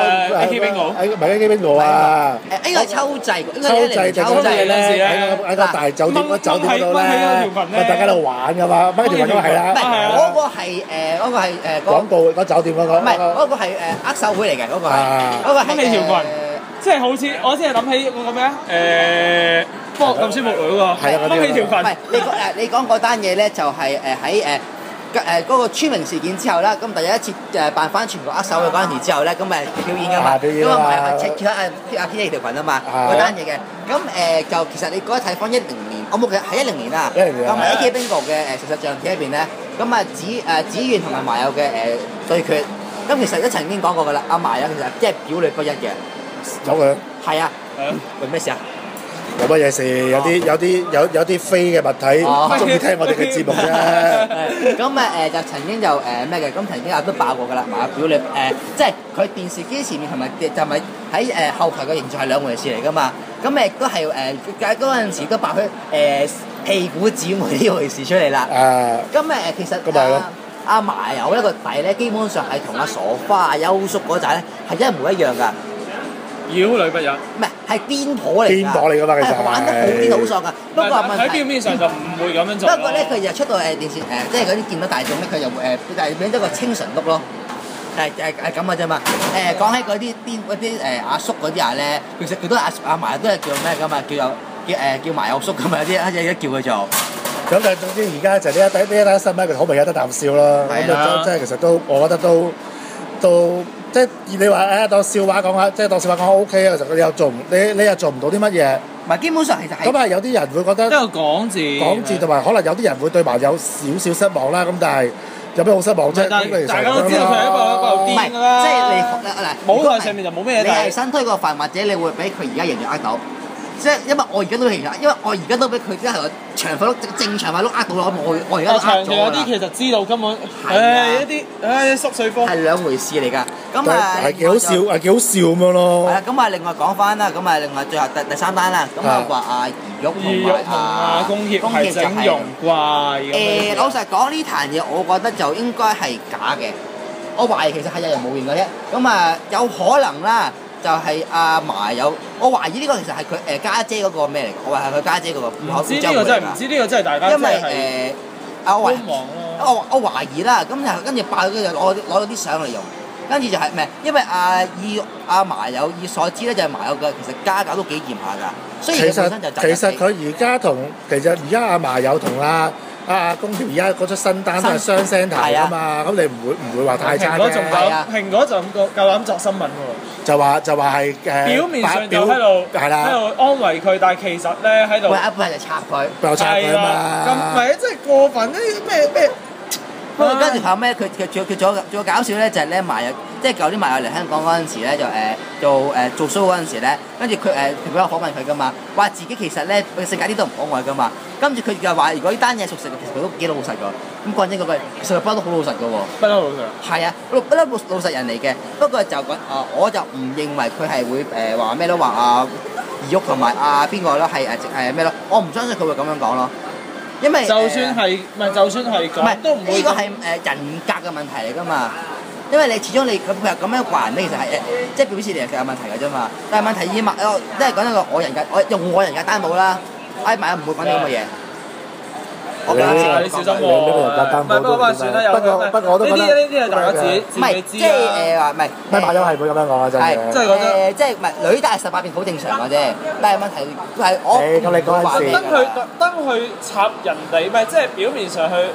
AK Bingo， 唔係 AK Bingo啊！ 應該係秋製咧，喺個大酒店嗰度咧，大家喺度玩㗎嘛，掹條條係啦。 嗰個係廣告嗰酒店嗰個。 唔係嗰個係握手會嚟嘅，嗰個係掹你條裙，即係好似我先係諗起嗰個咩啊？不過咁舒服嗰個，掹起條裙。 唔係你講嗰單嘢咧，就係喺嗰個村民事件之後啦，咁第一次辦翻全國握手會嗰陣時之後咧，咁咪表演㗎嘛，咁啊咪扯阿 P 條裙啊嘛，嗰單嘢嘅。咁就其實你嗰一睇翻10年，我冇記係10年啦。咁喺 AK Bingo 嘅事實上片入邊咧，咁啊子苑同埋麻友嘅對決，咁其實都曾經講過㗎啦。阿麻友其實即係表裏不一嘅。 有嘅。係啊。為咩事啊？ 有乜嘢事？有啲飛嘅物體中意聽我哋嘅節目啫。 咁就曾經就咩嘅？咁曾經都爆過㗎啦，麻友表裏即係佢電視機前面同埋就咪喺後台嘅形象係兩回事嚟㗎嘛。咁亦都係嗰陣時都爆出屁股姊妹呢回事出嚟啦。咁其實阿麻友一個底咧，基本上係同阿傻花、阿優叔嗰陣咧係一模一樣㗎。 妖女不入， 唔係癲婆嚟㗎， 癲婆嚟㗎嘛，其實玩得好癲好爽㗎。不過喺表面上就唔會咁樣做。 不過咧，佢又出到電視即係嗰啲見到大眾咧，佢又但係變咗個清純碌咯。係咁嘅啫嘛。講起嗰啲阿叔嗰啲人咧，其實佢都阿麻都係叫咩㗎嘛？叫麻友叔㗎嘛，有啲叫佢做。 咁但係總之而家就呢一單新聞，佢好明有得啖笑啦。咁即係其實都，我覺得都即係你話當笑話講下，即係當笑話講 OK 啊。其實你又做唔到啲乜嘢。 唔係基本上其實係。 咁係有啲人會覺得。 一個講字同埋可能有啲人會對麻友少少失望啦。咁但係有咩好失望啫？ 大家都知道佢係一個癲㗎啦。 即係你舞台上面就冇咩嘢。 你係新推個飯，或者你會俾佢而家形象呃到。即係因為我而家都因為我而家都俾佢即係長髮碌正長髮碌呃到啦，我而家都呃咗啦。長期有啲其實知道根本係一啲濕碎風。 係兩回事嚟㗎。咁係幾好笑，係幾好笑咁樣咯。 係啊，咁另外講翻啦，咁另外最後第3單啦，咁話阿兒玉同埋工協係整容怪。 老實講呢壇嘢，我覺得就應該係假嘅。我懷疑其實係有人冒認嘅啫。咁有可能啦。就係阿麻友，我懷疑呢個其實係佢家姐嗰個咩嚟？我話係佢家姐嗰個。 唔知呢個真係唔知呢個真係大家。 因為我懷疑啦，咁就跟住爆咗就攞咗啲相嚟用，跟住就係咩？因為阿麻友以所知咧，就係麻友嘅其實家教都幾嚴下㗎。雖然佢本身就其實佢而家阿麻友同公條而家嗰出新單都係雙聲題啊嘛，咁你唔會話太差嘅。 蘋果就夠膽作新聞喎。 就話係表面上就喺度安慰佢，但係其實咧喺度。 喂，一般人就插佢。 又插佢啊嘛。 咁唔係真係過分呢咩？ 不過跟住後尾佢仲搞笑咧，就係咧麻友，即係舊年麻友嚟香港嗰陣時咧，就做 show 嗰陣時咧，跟住佢佢有訪問佢噶嘛，話自己其實咧佢性格啲都唔可愛噶嘛，跟住佢就話如果呢單嘢屬實，其實佢都幾老實噶。咁講真嗰句，其實佢不嬲都好老實噶喎。 不嬲老實。係啊，不嬲老實人嚟嘅。不過就我就唔認為佢係會話咩咯，話阿兒玉同埋邊個咯係咩咯，我唔相信佢會咁樣講咯。因為就算係講都唔會。 呢個係人格嘅問題嚟㗎嘛。因為你始終佢咁樣話人咧，其實係即係表示你係有問題㗎啫嘛。但係問題即係講一個用我人格擔保啦，麻友唔會講啲咁嘅嘢。 你小心喎！不過算啦，不過我都覺得呢啲係大家自己知。 即係話唔係麻友係會咁樣講啊，真係。 即係覺得即係唔係女大18變好正常嘅啫，但係問題係我咁你嗰陣時特登去插人哋，唔係即係表面上去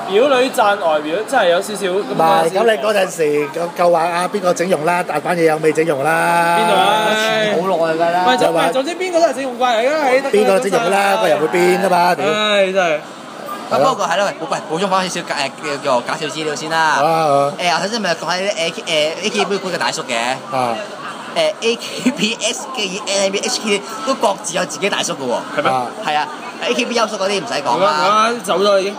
表裏讚外表，真係有少少咁。 唔係，咁你嗰陣時夠話啊邊個整容啦？大把嘢有未整容啦？ 邊度啊？ 好耐㗎啦。 唔係總之邊個都係整容怪嚟㗎，喺邊個都整容啦？個人會變㗎嘛？屌！ 唉，真係。 不過係咯，喂，補充翻少少叫介紹資料先啦。我頭先咪講下啲AKB 嘅大叔嘅。AKB、SKE、NMB、HK 都各自有自己大叔嘅喎。係咩？係啊 ，AKB 優叔嗰啲唔使講啦。 走咗已經。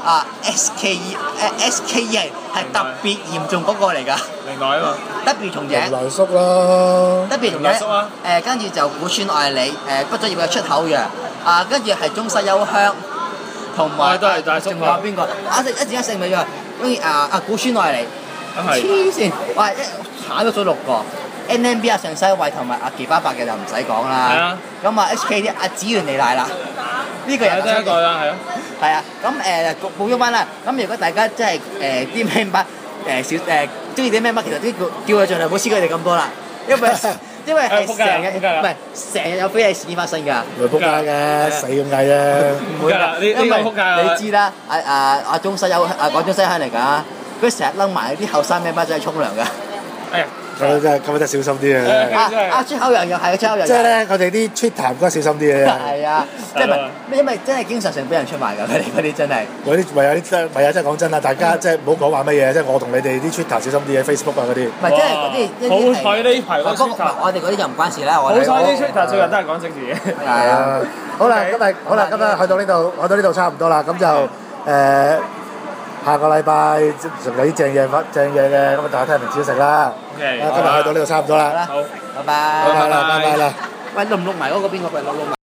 SKE 係特別嚴重嗰個嚟㗎。 另外啊嘛。 特別重影。 來叔咯。 特別重影。跟住就古川愛理，畢咗業嘅出口嘅。跟住係中西優香。同埋都係大叔。 仲有邊個？一陣間醒唔起咗。跟住古川愛理。黐線！哇！踩咗咗6個。NMB 上西惠同埋奇巴伯嘅就唔使講啦。係啊。咁HK 啲紫原莉奈啦。呢個人得一個啦，係啊。 係啊。咁補充翻啦。咁如果大家真係啲咩乜中意啲咩乜，其實都叫佢盡量唔好黐佢哋咁多啦。因為係成日有非禮事件發生㗎。 唔會撲街嘅，死咁計啫。 唔會㗎，因為你知啦，中西有講中西香嚟㗎，佢成日擸埋啲後生咩乜仔去沖涼㗎。 咁真係小心啲啊！ 出口洋又係出口洋。 即係咧，我哋啲 Twitter 應該小心啲嘅。 係啊，因為真係經常性俾人出賣㗎，佢哋嗰啲真係。 嗰啲唯有真係講真啦，大家即係唔好講話乜嘢，即係我同你哋啲 Twitter 小心啲嘅 Facebook 啊嗰啲。 唔係，即係嗰啲。 好彩呢排嗰 Twitter， 我哋嗰啲就唔關事啦。好彩啲 Twitter 最近都係講政治嘅。 係啊。好啦，今日去到呢度差唔多啦，咁就下個禮拜仲有啲正嘢嘅，咁啊大家聽明小食啦。今日去到呢度差唔多啦。 好，拜拜。 拜拜啦。 喂，錄唔錄埋嗰個邊個？喂，錄埋。